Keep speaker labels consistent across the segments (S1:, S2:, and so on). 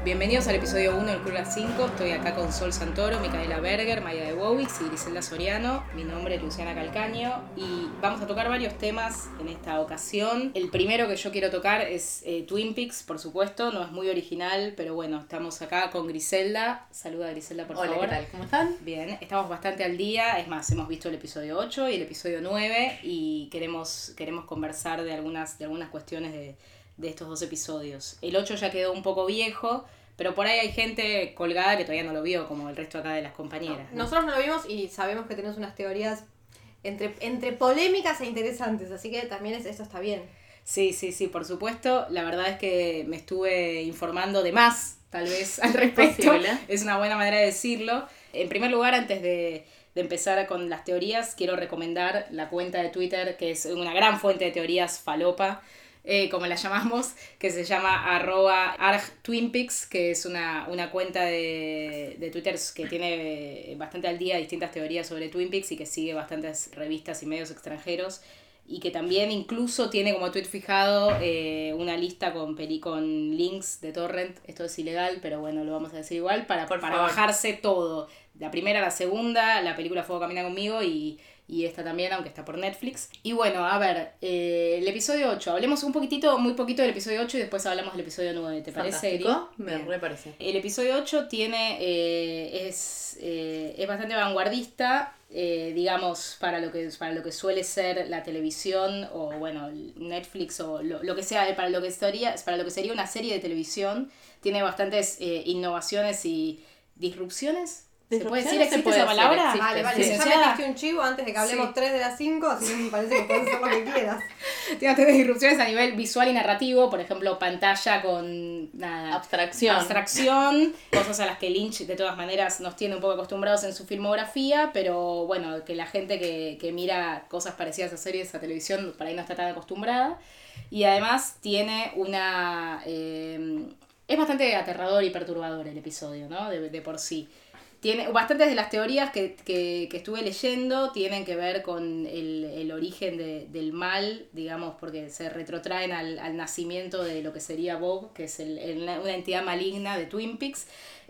S1: Bienvenidos al episodio 1 del Club Las 5. Estoy acá con Sol Santoro, Micaela Berger, Maya de Wowix y Griselda Soriano. Mi nombre es Luciana Calcaño y vamos a tocar varios temas en esta ocasión. El primero que yo quiero tocar es Twin Peaks, por supuesto. No es muy original, pero bueno, estamos acá con Griselda. Saluda a Griselda, por favor.
S2: Hola, ¿qué tal? ¿Cómo están?
S1: Bien, estamos bastante al día. Es más, hemos visto el episodio 8 y el episodio 9 y queremos conversar de algunas cuestiones de estos dos episodios. El 8 ya quedó un poco viejo, pero por ahí hay gente colgada que todavía no lo vio, como el resto acá de las compañeras.
S3: ¿no? Nosotros no lo vimos y sabemos que tenés unas teorías entre polémicas e interesantes, así que también esto está bien.
S1: Sí, por supuesto. La verdad es que me estuve informando de más, tal vez, al respecto. Es una buena manera de decirlo. En primer lugar, antes de empezar con las teorías, quiero recomendar la cuenta de Twitter, que es una gran fuente de teorías falopa, como la llamamos, que se llama @argtwinpeaks, que es una cuenta de Twitter que tiene bastante al día distintas teorías sobre Twin Peaks y que sigue bastantes revistas y medios extranjeros y que también incluso tiene como tweet fijado una lista con links de torrent. Esto es ilegal, pero bueno, lo vamos a decir igual, para bajarse todo. La primera, la segunda, la película Fuego Camina Conmigo y esta también, aunque está por Netflix. Y bueno, a ver, el episodio 8. Hablemos muy poquito del episodio 8 y después hablamos del episodio 9. ¿Te parece, Gri?
S2: Me re parece.
S1: El episodio 8 es bastante vanguardista, digamos, para lo que suele ser la televisión o, bueno, Netflix o lo que sea, para lo que sería una serie de televisión. Tiene bastantes innovaciones y disrupciones. ¿Se puede decir? ¿Existe esa palabra?
S3: Vale, ya metiste un chivo antes de que hablemos 3 de las 5, así que me parece que puedes hacer lo que quieras.
S1: Tiene bastantes disrupciones a nivel visual y narrativo, por ejemplo, pantalla con abstracción, cosas a las que Lynch de todas maneras nos tiene un poco acostumbrados en su filmografía, pero bueno, que la gente que mira cosas parecidas a series, a televisión, por ahí no está tan acostumbrada. Y además tiene es bastante aterrador y perturbador el episodio, ¿no? De por sí. Bastantes de las teorías que estuve leyendo tienen que ver con el origen del mal, digamos, porque se retrotraen al nacimiento de lo que sería Bob, que es una entidad maligna de Twin Peaks,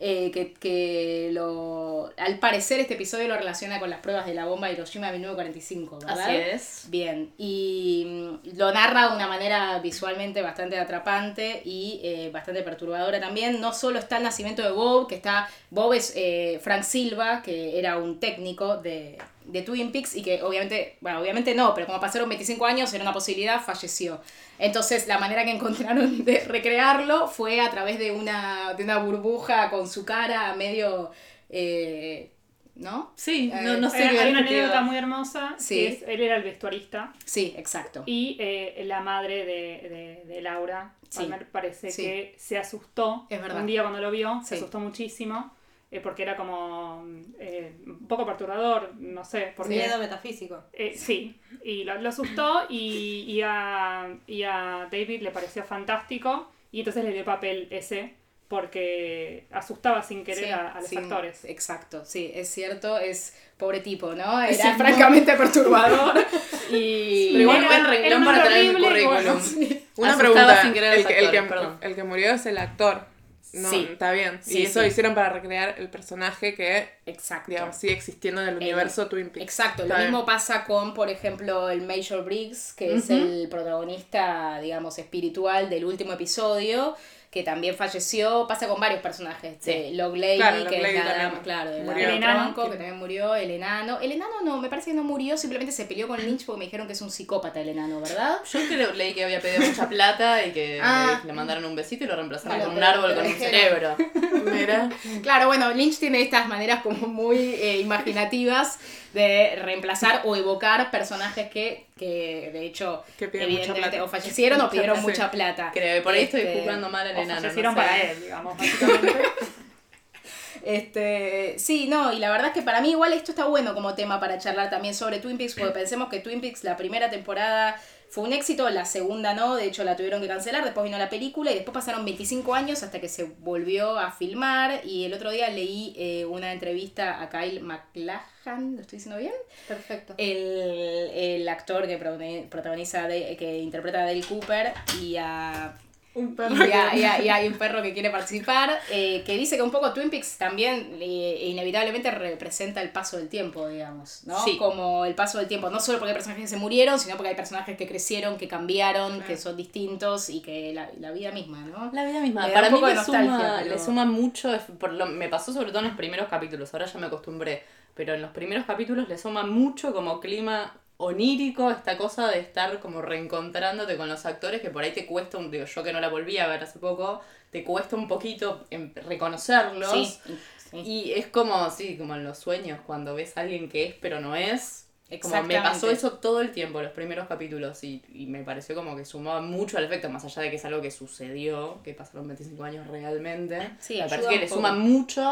S1: al parecer este episodio lo relaciona con las pruebas de la bomba de Hiroshima de 1945, ¿verdad?
S2: Así es. Bien,
S1: y lo narra de una manera visualmente bastante atrapante y bastante perturbadora también. No solo está el nacimiento de Bob, Bob es Frank Silva, que era un técnico de Twin Peaks y que obviamente no, pero como pasaron 25 años, era una posibilidad, falleció. Entonces la manera que encontraron de recrearlo fue a través de una burbuja con su cara medio... ¿no?
S2: Sí, no sé.
S4: Hay una anécdota muy hermosa,
S1: sí.
S4: Que es, él era el vestuarista.
S1: Sí, exacto.
S4: Y la madre de Laura,
S1: sí.
S4: Me parece que se asustó.
S1: Es verdad.
S4: Un día cuando lo vio,
S1: sí.
S4: Se asustó muchísimo. Porque era como un poco perturbador, no sé.
S3: Miedo metafísico.
S4: Sí, y lo asustó y a David le pareció fantástico y entonces le dio papel ese porque asustaba sin querer a los actores.
S1: Exacto, sí, es cierto, es pobre tipo, ¿no? Era francamente perturbador.
S2: Pero igual buen renglón para tener en el currículum.
S4: Bueno,
S2: sí.
S5: Una
S2: Asustaba
S5: pregunta,
S2: sin querer a los actores,
S5: el que murió es el actor. No,
S1: sí.
S5: Está bien.
S1: Sí,
S5: y eso
S1: sí.
S5: hicieron para recrear el personaje que,
S1: exacto.
S5: digamos, sigue existiendo en el universo Twin Peaks.
S1: Exacto.
S5: Está
S1: Lo
S5: bien.
S1: mismo pasa con, por ejemplo, el Major Briggs, que es el protagonista, digamos, espiritual del último episodio, que también falleció. Pasa con varios personajes.
S5: Sí.
S1: Log Lady,
S5: Claro,
S1: que
S5: Log
S1: es
S5: Lady
S1: nada
S5: también
S1: claro,
S5: murió.
S1: el
S4: enano,
S1: tronco, que también murió. El enano. El enano no, me parece que no murió, simplemente se peleó con Lynch porque me dijeron que es un psicópata el enano, ¿verdad?
S2: Yo leí que había pedido mucha plata y que le mandaron un besito y lo reemplazaron con un árbol con un cerebro.
S5: Mira.
S1: Claro, bueno, Lynch tiene estas maneras como muy imaginativas de reemplazar o evocar personajes que de hecho
S5: Que piden mucha
S1: evidentemente
S5: plata.
S1: o fallecieron o pidieron
S5: Sí.
S1: mucha plata.
S2: Creo que por ahí estoy juzgando mal al
S4: o
S2: enano.
S4: fallecieron
S2: no sé.
S4: para él, digamos, básicamente.
S1: Sí, no, y la verdad es que para mí igual esto está bueno como tema para charlar también sobre Twin Peaks, porque pensemos que Twin Peaks la primera temporada fue un éxito, la segunda no, de hecho la tuvieron que cancelar, después vino la película y después pasaron 25 años hasta que se volvió a filmar y el otro día leí una entrevista a Kyle MacLachlan, ¿lo estoy diciendo bien?
S3: Perfecto.
S1: El actor que protagoniza, que interpreta a Dale Cooper y a
S5: Un perro.
S1: Y hay un perro que quiere participar, que dice que un poco Twin Peaks también inevitablemente representa el paso del tiempo, digamos, ¿no?
S2: Sí.
S1: Como el paso del tiempo, no solo porque hay personajes que se murieron, sino porque hay personajes que crecieron, que cambiaron, que son distintos y que la vida misma, ¿no?
S2: La vida misma.
S1: Me da
S2: Para
S1: un
S2: mí
S1: poco de
S2: le
S1: nostalgia, pero-
S2: le suma mucho, me pasó sobre todo en los primeros capítulos, ahora ya me acostumbré, pero en los primeros capítulos le suma mucho como clima onírico, esta cosa de estar como reencontrándote con los actores que por ahí te cuesta, digo, yo que no la volví a ver hace poco, te cuesta un poquito reconocerlos.
S1: Sí.
S2: Y es como, sí, como en los sueños, cuando ves a alguien que es pero no es. Como me
S1: Exactamente.
S2: pasó eso todo el tiempo, los primeros capítulos, y me pareció como que sumaba mucho al efecto, más allá de que es algo que sucedió, que pasaron 25 años realmente.
S1: Sí,
S2: me
S1: ayuda
S2: parece que
S1: un
S2: le
S1: poco.
S2: suma mucho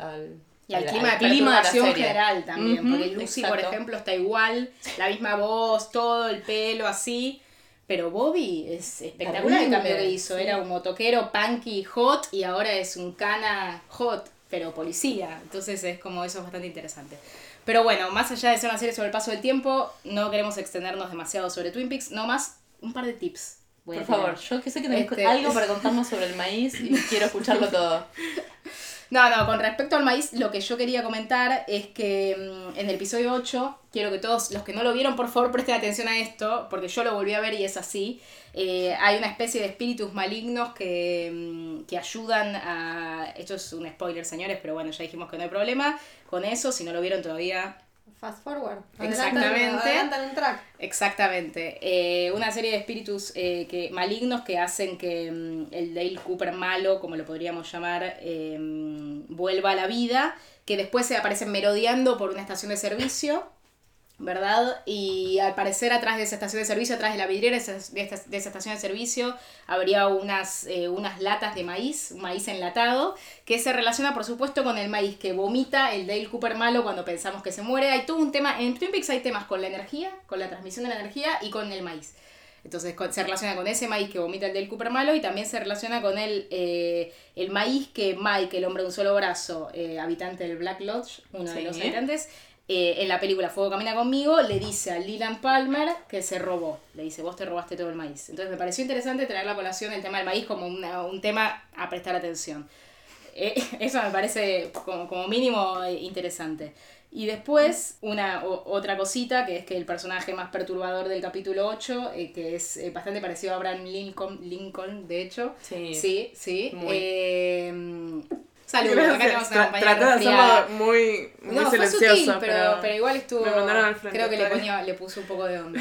S1: Y al clima de
S2: la
S1: perturbación
S2: serie.
S1: general también,
S2: Ujú,
S1: porque Lucy, por
S2: exacto.
S1: ejemplo, está igual, la misma voz, todo el pelo así, pero Bobby es espectacular el
S2: Terrible,
S1: cambio que hizo,
S2: sí.
S1: era un motoquero punky hot y ahora es un cana hot, pero policía, entonces es como eso es bastante interesante. Pero bueno, más allá de ser una serie sobre el paso del tiempo, no queremos extendernos demasiado sobre Twin Peaks, no más un par de tips. voy a
S2: Por
S1: tirar.
S2: favor, yo que sé que tenés
S1: Este-
S2: algo para contarnos sobre el maíz y quiero escucharlo todo.
S1: No, con respecto al maíz, lo que yo quería comentar es que en el episodio 8, quiero que todos los que no lo vieron, por favor, presten atención a esto, porque yo lo volví a ver y es así. Hay una especie de espíritus malignos que ayudan a... Esto es un spoiler, señores, pero bueno, ya dijimos que no hay problema con eso. Si no lo vieron todavía,
S3: Fast forward.
S1: Exactamente.
S3: Adelantan un track.
S1: exactamente. Una serie de espíritus malignos que hacen que el Dale Cooper malo, como lo podríamos llamar, vuelva a la vida, que después se aparecen merodeando por una estación de servicio, ¿verdad? Y al parecer atrás de esa estación de servicio, atrás de la vidriera de esa estación de servicio, habría unas latas de maíz, un maíz enlatado, que se relaciona por supuesto con el maíz que vomita el Dale Cooper malo cuando pensamos que se muere. Hay todo un tema, en Twin Peaks hay temas con la energía, con la transmisión de la energía y con el maíz. Entonces se relaciona con ese maíz que vomita el Dale Cooper malo y también se relaciona con el maíz que Mike, el hombre de un solo brazo, habitante del Black Lodge, uno de
S2: Sí.
S1: los habitantes, en la película Fuego Camina Conmigo, le dice a Leland Palmer que se robó. Le dice, vos te robaste todo el maíz. Entonces me pareció interesante traer la colación el tema del maíz como un tema a prestar atención. Eso me parece como mínimo interesante. Y después, otra cosita, que es que el personaje más perturbador del capítulo 8, que es bastante parecido a Abraham Lincoln, de hecho.
S2: Sí.
S1: Sí.
S2: Muy.
S1: Saludos, acá tenemos una compañera
S5: Traté de
S1: resfriada.
S5: hacerlo muy
S1: No, fue
S5: silencioso,
S1: sutil, pero igual estuvo.
S5: me mandaron al frente,
S1: Creo que
S5: está bien.
S1: le puso un poco de onda.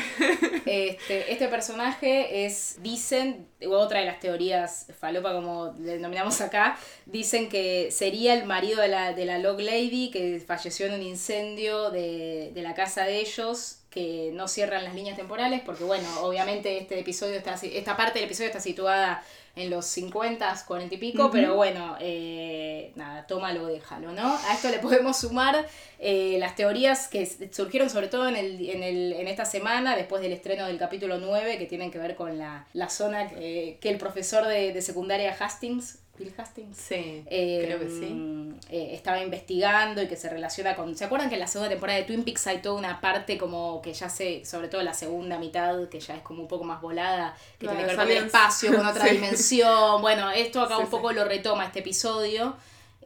S1: Este personaje dicen, otra de las teorías falopa como le denominamos acá, dicen que sería el marido de la Log Lady que falleció en un incendio de la casa de ellos, que no cierran las líneas temporales, porque bueno, obviamente esta parte del episodio está situada en los 50, 40 y pico, pero bueno, nada, tómalo o déjalo, ¿no? A esto le podemos sumar las teorías que surgieron sobre todo en esta semana, después del estreno del capítulo 9, que tienen que ver con la zona que el profesor de secundaria Bill Hastings,
S2: Sí, creo que sí.
S1: estaba investigando y que se relaciona con... ¿Se acuerdan que en la segunda temporada de Twin Peaks hay toda una parte como que ya sobre todo la segunda mitad, que ya es como un poco más volada, que tiene que ver con el espacio, con otra
S5: Sí.
S1: dimensión? Bueno, esto acá
S5: Sí,
S1: un poco lo retoma este episodio.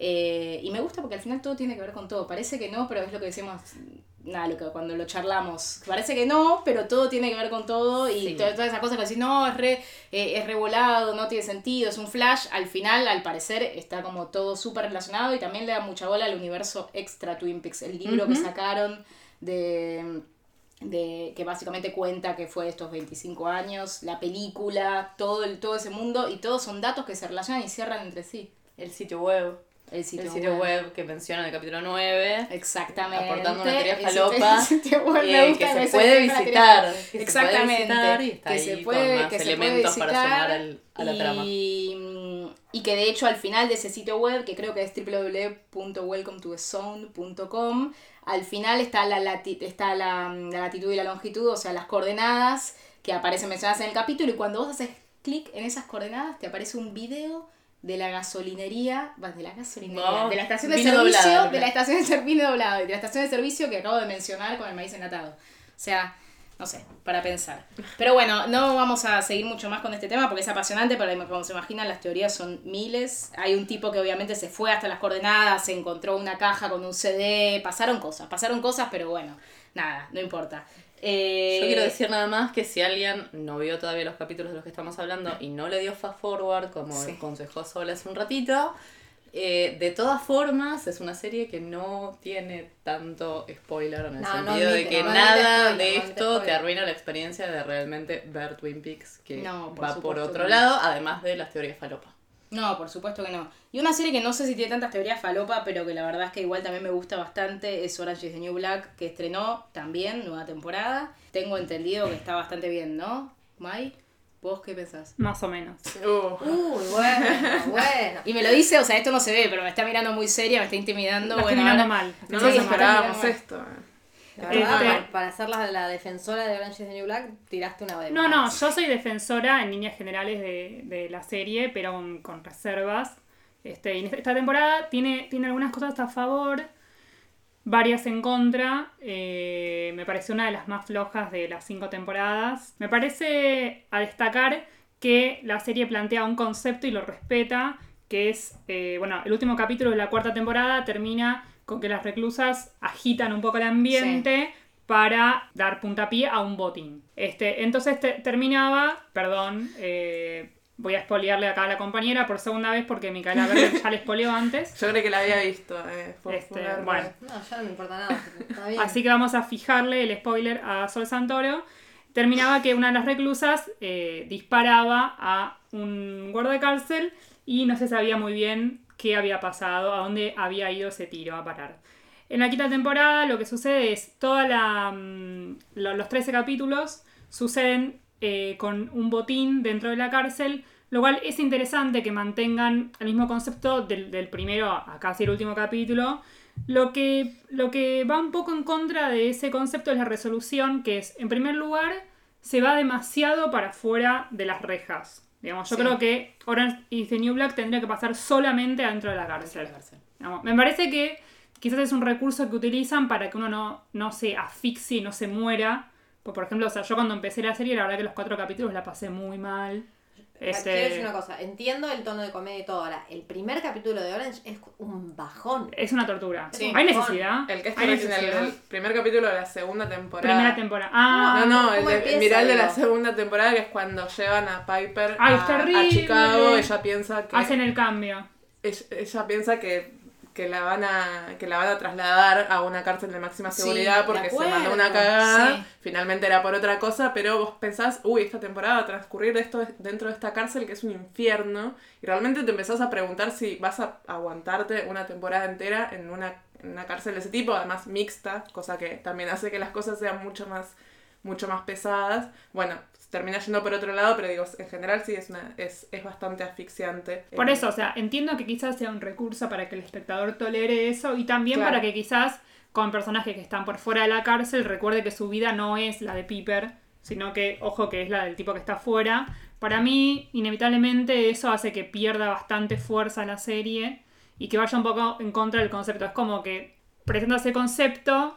S1: Y me gusta porque al final todo tiene que ver con todo. Parece que no, pero es lo que decimos cuando lo charlamos. Parece que no, pero todo tiene que ver con todo. Y
S2: Sí.
S1: todas esas cosas que decís, no, es revolado, no tiene sentido, es un flash. Al final, al parecer, está como todo súper relacionado y también le da mucha bola al universo extra Twin Peaks. El libro que sacaron de que básicamente cuenta que fue estos 25 años, la película, todo ese mundo, y todos son datos que se relacionan y cierran entre sí.
S2: El sitio web.
S1: El sitio
S2: web que menciona en el capítulo 9.
S1: Exactamente.
S2: Aportando una teoría
S1: El
S2: falopa.
S1: sitio web me gusta
S2: que se
S1: ese
S2: puede
S1: tema, la
S2: visitar.
S1: teoría. Exactamente.
S2: Y está
S1: que
S2: ahí
S1: se puede,
S2: con más
S1: que se puede
S2: elementos para
S1: visitar,
S2: sumar a la trama.
S1: Y que de hecho al final de ese sitio web, que creo que es www.welcometozone.com, al final está la latitud y la longitud, o sea, las coordenadas que aparecen mencionadas en el capítulo, y cuando vos haces clic en esas coordenadas te aparece un video de la gasolinería, de la estación de
S2: vino
S1: servicio,
S2: doblado,
S1: de la estación de servicio doblado, y de la estación de servicio que acabo de mencionar con el maíz enlatado. O sea, No sé, para pensar. Pero bueno, no vamos a seguir mucho más con este tema porque es apasionante, pero como se imaginan las teorías son miles. Hay un tipo que obviamente se fue hasta las coordenadas, se encontró una caja con un CD, pasaron cosas, pero bueno, nada, no importa.
S2: Yo quiero decir nada más que si alguien no vio todavía los capítulos de los que estamos hablando y no le dio fast forward, como aconsejó Sol hace un ratito, de todas formas es una serie que no tiene tanto spoiler en el sentido de que nada de esto te arruina la experiencia de realmente ver Twin Peaks, que va por otro lado, además de las teorías falopa.
S1: No, por supuesto que no. Y una serie que no sé si tiene tantas teorías falopa, pero que la verdad es que igual también me gusta bastante, es Orange is the New Black, que estrenó también nueva temporada. Tengo entendido que está bastante bien, ¿no? Mai, ¿vos qué pensás?
S4: Más o menos.
S3: Bueno.
S1: Y me lo dice, o sea, esto no se ve, pero me está mirando muy seria, me está intimidando.
S4: La estoy
S1: Bueno,
S4: mirando
S1: ahora-
S4: mal.
S5: No
S1: Sí,
S5: nos
S1: está
S5: esperábamos
S1: bien.
S5: esto.
S3: La verdad,
S4: Este-
S3: para ser la defensora de Orange is the New Black, tiraste una de
S4: No,
S3: más.
S4: yo soy defensora en líneas generales de la serie, pero con reservas. Y esta temporada tiene algunas cosas a favor, varias en contra. Me pareció una de las más flojas de las 5 temporadas. Me parece a destacar que la serie plantea un concepto y lo respeta, que es, el último capítulo de la 4ª temporada termina con que las reclusas agitan un poco el ambiente para dar puntapié a un botín. Entonces terminaba, voy a spoilearle acá a la compañera por segunda vez porque Micaela Verde ya le spoileó antes.
S5: Yo creo que la había visto.
S4: Bueno.
S3: No, ya no me importa nada. Está bien.
S4: Así que vamos a fijarle el spoiler a Sol Santoro. Terminaba que una de las reclusas disparaba a un guarda de cárcel y no se sabía muy bien qué había pasado, a dónde había ido ese tiro a parar. En la 5ª temporada lo que sucede es los 13 capítulos suceden con un botín dentro de la cárcel, lo cual es interesante que mantengan el mismo concepto del primero a casi el último capítulo. Lo que va un poco en contra de ese concepto es la resolución, que es, en primer lugar, se va demasiado para fuera de las rejas. Digamos, yo creo que Orange is the New Black tendría que pasar solamente adentro de la cárcel. Digamos, me parece que quizás es un recurso que utilizan para que uno no se asfixie, no se muera. Por ejemplo, o sea, yo cuando empecé la serie, la verdad que los 4 capítulos la pasé muy mal.
S3: Quiero decir una cosa, entiendo el tono de comedia y todo. Ahora, el primer capítulo de Orange es un bajón.
S4: Es una tortura.
S1: Sí.
S4: ¿Hay necesidad?
S5: El que
S4: ¿Hay
S5: está en
S4: necesidad?
S5: el primer capítulo de la 2ª temporada.
S4: Primera temporada. Ah,
S5: No,
S3: ¿cómo empieza,
S5: mirá el de la
S3: digo?
S5: 2ª temporada, que es cuando llevan a Piper
S4: Ay, es
S5: a
S4: terrible.
S5: Chicago. Ella piensa que
S4: hacen el cambio.
S5: ella piensa que la van a trasladar a una cárcel de máxima
S1: Sí,
S5: seguridad
S1: de
S5: porque se
S1: acuerdo.
S5: mandó una cagada.
S1: Sí.
S5: Finalmente era por otra cosa, pero vos pensás, esta temporada va a transcurrir esto dentro de esta cárcel que es un infierno. Y realmente te empezás a preguntar si vas a aguantarte una temporada entera en una cárcel de ese tipo, además mixta, cosa que también hace que las cosas sean mucho más pesadas. Bueno, termina yendo por otro lado, pero digo, en general sí es bastante asfixiante.
S4: Por eso, o sea, entiendo que quizás sea un recurso para que el espectador tolere eso y también
S5: Claro.
S4: para que quizás con personajes que están por fuera de la cárcel recuerde que su vida no es la de Piper, sino que, ojo, que es la del tipo que está fuera. Para mí, inevitablemente, eso hace que pierda bastante fuerza la serie y que vaya un poco en contra del concepto. Es como que presenta ese concepto,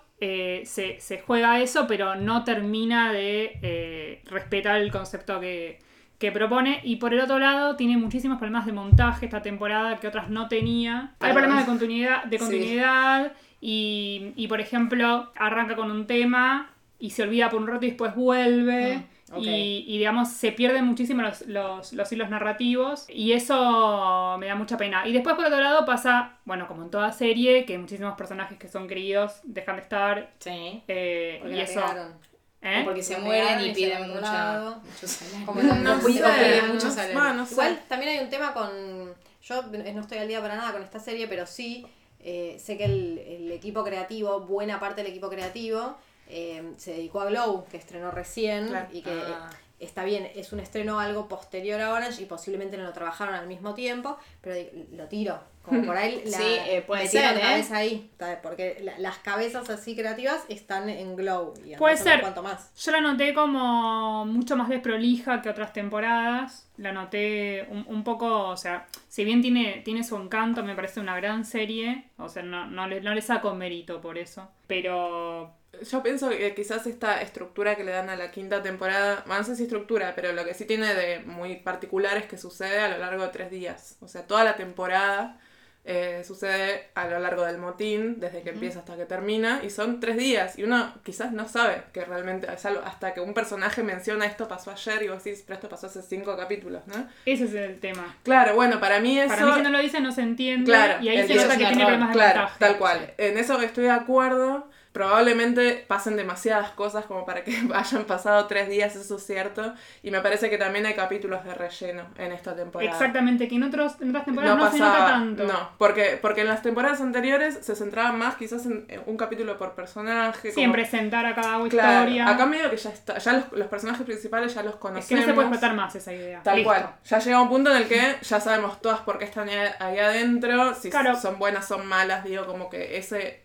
S4: se juega eso, pero no termina de respetar el concepto que propone. Y por el otro lado, tiene muchísimos problemas de montaje esta temporada que otras no tenía. Hay problemas de continuidad y, por ejemplo, arranca con un tema y se olvida por un rato y después vuelve.
S1: Okay.
S4: Y digamos, se pierden muchísimo los hilos narrativos y eso me da mucha pena. Y después, por otro lado, pasa, bueno, como en toda serie, que muchísimos personajes que son queridos dejan de estar.
S1: Sí.
S3: Porque
S4: Y
S3: la
S4: eso.
S3: pegaron.
S1: O porque se
S3: Lo
S1: mueren
S3: pegaron
S1: y
S3: y
S1: piden
S3: se van a otro
S1: mucho
S3: lado.
S1: salario.
S3: Como
S5: No
S3: los
S5: sé,
S1: piden
S5: no
S1: mucho
S5: sé.
S1: salario.
S5: Bueno, no sé.
S3: Igual también hay un tema con... Yo no estoy al día para nada con esta serie, pero sí sé que el equipo creativo, buena parte del equipo creativo, se dedicó a Glow, que estrenó recién,
S5: Claro.
S3: y que está bien, es un estreno algo posterior a Orange y posiblemente no lo trabajaron al mismo tiempo, pero lo tiro. Como por ahí
S1: Sí, puede
S3: metieron
S1: ser,
S3: cabeza ahí, ¿sabes? Porque las cabezas así creativas están en Glow. Y
S4: Puede
S3: no sé
S4: ser.
S3: cuánto más.
S4: Yo la noté como mucho más desprolija que otras temporadas. La noté un poco, o sea, si bien tiene su encanto, me parece una gran serie. O sea, no le saco mérito por eso. Pero
S5: Yo pienso que quizás esta estructura que le dan a la quinta temporada, no sé si estructura, pero lo que sí tiene de muy particular es que sucede a lo largo de 3 días. O sea, toda la temporada sucede a lo largo del motín, desde que empieza hasta que termina, y son 3 días. Y uno quizás no sabe que realmente es algo, hasta que un personaje menciona esto pasó ayer y vos decís, pero esto pasó hace 5 capítulos, ¿no?
S4: Ese es el tema.
S5: Claro, bueno, para mí eso...
S4: Para mí si no lo dice no se entiende,
S5: Claro,
S4: y ahí se
S5: eso
S4: nota
S5: es
S4: que
S5: un
S4: tiene
S1: error.
S4: problemas de
S5: Claro,
S4: montaje.
S5: tal cual. En eso estoy de acuerdo. Probablemente pasen demasiadas cosas como para que hayan pasado 3 días, eso es cierto. Y me parece que también hay capítulos de relleno en esta temporada.
S4: Exactamente, que en otras temporadas no se nota tanto.
S5: No, porque en las temporadas anteriores se centraban más quizás en un capítulo por personaje.
S4: Sí, en presentar a cada
S5: Claro,
S4: historia.
S5: acá medio que ya está, ya los personajes principales ya los conocemos.
S4: Es que no se puede explotar más esa idea.
S5: Tal
S4: Listo.
S5: cual. Ya llega un punto en el que ya sabemos todas por qué están ahí adentro, si
S4: Claro.
S5: son buenas, son malas, digo, como que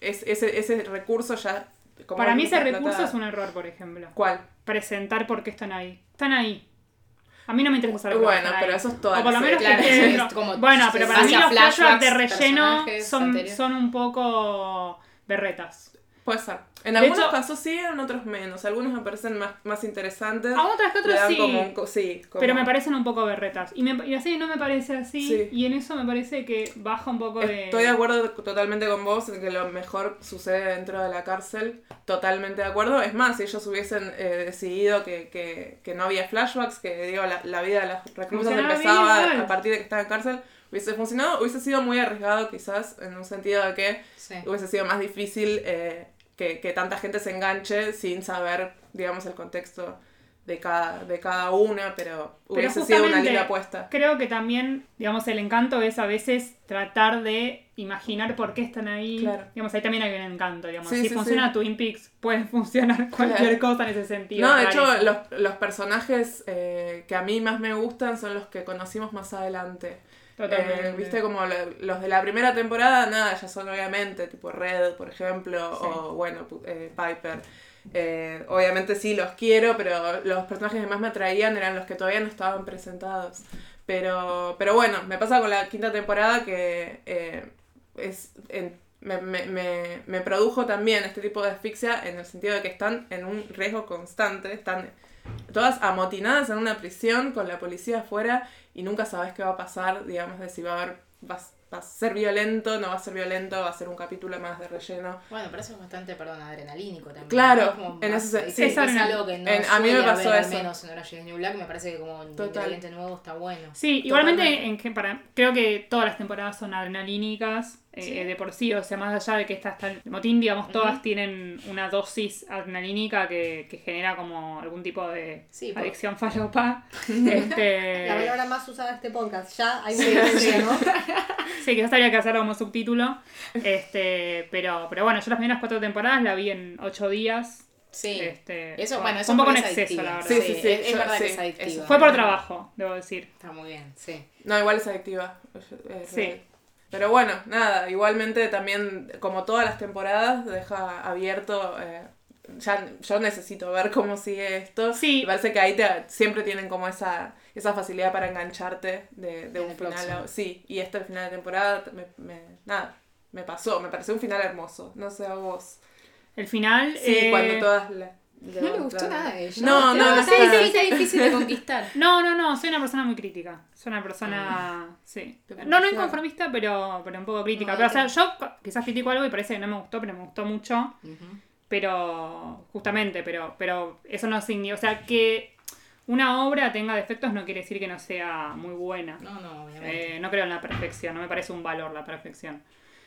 S5: ese recurso ya... como
S4: Para mí
S5: que
S4: ese
S5: está
S4: recurso
S5: explotado.
S4: es un error, por ejemplo.
S5: ¿Cuál?
S4: Presentar por qué están ahí. Están ahí. A mí no me interesa saber por qué
S5: Bueno,
S4: están
S5: pero
S4: ahí.
S5: eso es toda
S4: O por
S5: la
S4: lo menos
S5: serie.
S4: que
S1: Claro,
S4: esté
S1: sí,
S4: dentro.
S1: es como
S4: Bueno, pero para mí
S1: hacia
S4: los flashbacks de
S1: flashbacks,
S4: relleno
S1: personajes
S4: son
S1: anteriores.
S4: un poco berretas.
S5: Puede ser. En
S4: De
S5: algunos
S4: hecho-
S5: casos sí, en otros menos. Algunos me parecen más interesantes.
S4: A otras que
S5: Le
S4: otros
S5: dan
S4: sí.
S5: como sí, como...
S4: Pero me parecen un poco berretas. Y así no me parece así.
S5: Sí.
S4: Y en eso me parece que baja un poco de...
S5: Estoy de acuerdo totalmente con vos en que lo mejor sucede dentro de la cárcel. Totalmente de acuerdo. Es más, si ellos hubiesen decidido que no había flashbacks, que digo, la vida de las reclusas
S4: Funcionaba
S5: empezaba
S4: bien, igual.
S5: a partir de que estaba en cárcel, hubiese funcionado. Hubiese sido muy arriesgado quizás, en un sentido de que
S1: Sí.
S5: hubiese sido más difícil que tanta gente se enganche sin saber, digamos, el contexto de cada una, pero hubiese sido una
S4: justamente
S5: linda apuesta.
S4: Creo que también, digamos, el encanto es a veces tratar de imaginar por qué están ahí.
S5: Claro.
S4: Digamos, ahí también hay un encanto, digamos.
S5: Sí,
S4: Si
S5: sí,
S4: funciona
S5: sí.
S4: Twin Peaks, puede funcionar cualquier
S5: Claro.
S4: cosa en ese sentido.
S5: No, de hecho,
S4: rarísimo.
S5: los personajes que a mí más me gustan son los que conocimos más adelante.
S4: Totalmente.
S5: Viste, como los de la primera temporada, nada, ya son obviamente, tipo Red, por ejemplo,
S4: Sí.
S5: o bueno, Piper. Obviamente sí los quiero, pero los personajes que más me atraían eran los que todavía no estaban presentados. Pero bueno, me pasa con la quinta temporada que me produjo también este tipo de asfixia en el sentido de que están en un riesgo constante, están todas amotinadas en una prisión con la policía afuera y nunca sabes qué va a pasar, digamos, de si va a ser violento, no va a ser violento, va a ser un capítulo más de relleno.
S1: Bueno, pero eso es bastante, adrenalínico también.
S5: Claro,
S1: ¿no? Como
S5: en
S1: más-
S5: ese
S1: es,
S5: sí,
S1: es algo que no
S5: a mí me
S1: suele
S5: pasó
S1: haber,
S5: eso.
S1: al menos en Orange is the New Black, me parece que como un
S5: Total.
S1: ingrediente nuevo está bueno.
S4: Sí, igualmente
S5: Totalmente.
S4: creo que todas las temporadas son adrenalínicas
S1: Sí.
S4: de por sí, o sea, más allá de que esta está el motín, digamos, todas
S1: Ujú.
S4: tienen una dosis adrenalínica que genera como algún tipo de
S1: Sí, por-
S4: adicción falopa.
S3: La palabra más usada de este podcast. Ya hay una
S1: Sí,
S3: diferencia,
S1: sí.
S3: ¿no?
S4: Sí, quizás habría que hacerlo como subtítulo. Pero bueno, yo las primeras 4 temporadas la vi en 8 días.
S1: Sí.
S4: fue-
S1: Eso, bueno,
S4: fue
S1: eso
S4: un poco en
S1: porque es
S4: exceso,
S1: adictiva.
S4: la verdad.
S5: Sí, sí, sí,
S1: es
S5: yo-
S1: verdad
S5: sí,
S1: que es adictiva.
S5: eso.
S4: Fue por trabajo, debo decir.
S1: Está muy bien, sí.
S5: No, igual es adictiva. Es
S4: Sí.
S5: real. Pero bueno, nada, igualmente también, como todas las temporadas, deja abierto. Ya yo necesito ver cómo sigue esto.
S4: Sí.
S5: Me parece que ahí siempre tienen como esa facilidad para engancharte de
S1: En
S5: un
S1: el
S5: final.
S1: próximo.
S5: Sí, y este final de temporada me pasó, me pareció un final hermoso. No sé a vos.
S4: El final.
S5: Sí, cuando todas
S1: No le gustó nada de ella.
S5: No,
S1: sí,
S5: nada.
S1: sí, es difícil de conquistar.
S4: No, soy una persona muy crítica. Soy una persona. Sí. No inconformista, pero un poco crítica.
S1: No,
S4: Pero, o sea, yo quizás critico algo y parece que no me gustó, pero me gustó mucho.
S1: Ujú.
S4: Pero. Justamente, pero eso no significa. O sea, que una obra tenga defectos no quiere decir que no sea muy buena.
S1: No, obviamente.
S4: No creo en la perfección, no me parece un valor la perfección.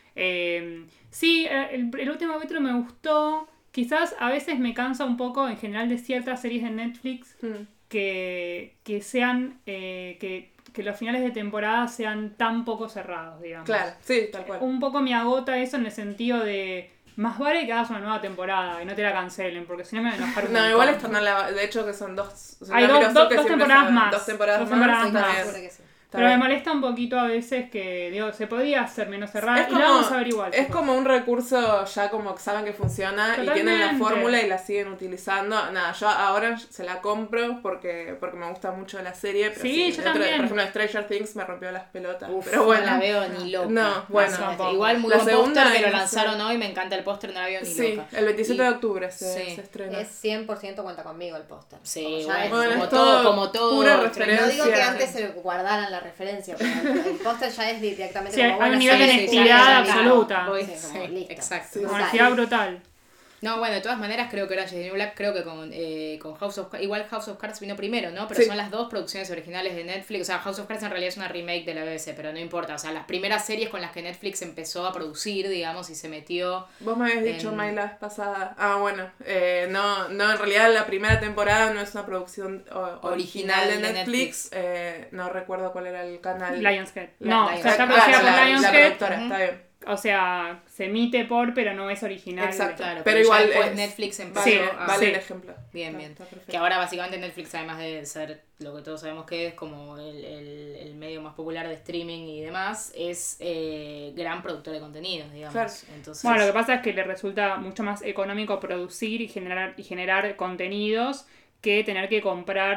S4: Sí, el último capítulo me gustó. Quizás a veces me cansa un poco en general de ciertas series de Netflix que sean que los finales de temporada sean tan poco cerrados, digamos.
S5: Claro, sí, tal cual.
S4: Un poco me agota eso en el sentido de más vale que hagas una nueva temporada y no te la cancelen, porque si no me va a enojar un
S5: No,
S4: montón.
S5: igual están de hecho que son dos.
S4: Hay
S5: Mira,
S4: dos
S5: que siempre
S4: temporadas
S5: son
S4: más.
S5: Dos temporadas
S4: Dos
S5: más.
S4: temporadas
S5: está
S4: más.
S5: bien.
S3: Seguro que sí.
S4: Pero me
S5: bien.
S4: molesta un poquito a veces que, digo, se podía hacer menos cerrada
S5: Es
S4: y la vamos a ver igual.
S5: es como un recurso ya como que saben que funciona y tienen la
S4: Totalmente.
S5: fórmula y la siguen utilizando. Nada, yo ahora se la compro porque me gusta mucho la serie. Pero
S4: Sí, yo
S5: dentro de,
S4: también.
S5: por ejemplo, Stranger Things me rompió las pelotas.
S1: Uf,
S5: pero bueno.
S1: no la veo ni loca.
S5: No, bueno.
S4: tampoco.
S1: Igual muy
S5: La
S1: buen
S5: segunda
S1: póster que lo
S5: no sé.
S1: lanzaron hoy, me encanta el póster, no la veo ni
S5: Sí,
S1: loca.
S5: el 27
S1: Y-
S5: de octubre se
S1: sí.
S5: estrena.
S3: Es 100% cuenta conmigo el póster.
S1: Sí,
S3: Como ya
S1: bueno,
S3: es-
S5: Bueno,
S1: como
S5: es
S1: todo,
S5: todo
S1: como todo.
S5: pura
S1: estreno.
S5: referencia.
S3: no digo que antes se guardaran la referencia, pero el póster ya es directamente
S4: Sí,
S3: como
S4: hay
S3: bueno,
S4: un nivel
S3: ya
S4: de
S3: es-
S4: honestidad
S3: ya es-
S4: absoluta.
S1: Voy-
S3: Sí,
S1: sí,
S3: como listo.
S1: exacto.
S5: Sí.
S3: Brutal.
S4: Honestidad brutal.
S1: No, bueno, de todas maneras creo que Orange is the New Black, creo que con House of Cards, igual House of Cards vino primero, ¿no? Pero
S5: Sí.
S1: son las dos producciones originales de Netflix, o sea, House of Cards en realidad es una remake de la BBC, pero no importa, o sea, las primeras series con las que Netflix empezó a producir, digamos, y se metió...
S5: Vos me habías dicho,
S1: En-
S5: May, la vez pasada. Ah, bueno. No, en realidad la primera temporada no es una producción original de Netflix. No recuerdo cuál era el canal.
S4: Lionshead.
S1: La-
S4: No, o
S1: Lionshead.
S4: sea, está
S5: Ah,
S4: producida por
S5: la
S4: Lionshead.
S5: productora, está bien.
S4: O sea, se emite por, pero no es original.
S5: Exacto.
S1: Claro,
S5: Pero
S1: ya
S5: igual
S1: después
S5: es-
S1: Netflix empezó
S5: Vale,
S4: Sí,
S1: a...
S5: vale
S4: sí.
S5: el ejemplo.
S1: Bien,
S5: Está-
S1: bien.
S5: está perfecto.
S1: Que ahora básicamente Netflix, además de ser lo que todos sabemos que es como el medio más popular de streaming y demás, es gran productor de contenidos, digamos.
S5: Claro.
S1: Entonces,
S4: Bueno, lo que pasa es que le resulta mucho más económico producir y generar contenidos que tener que comprar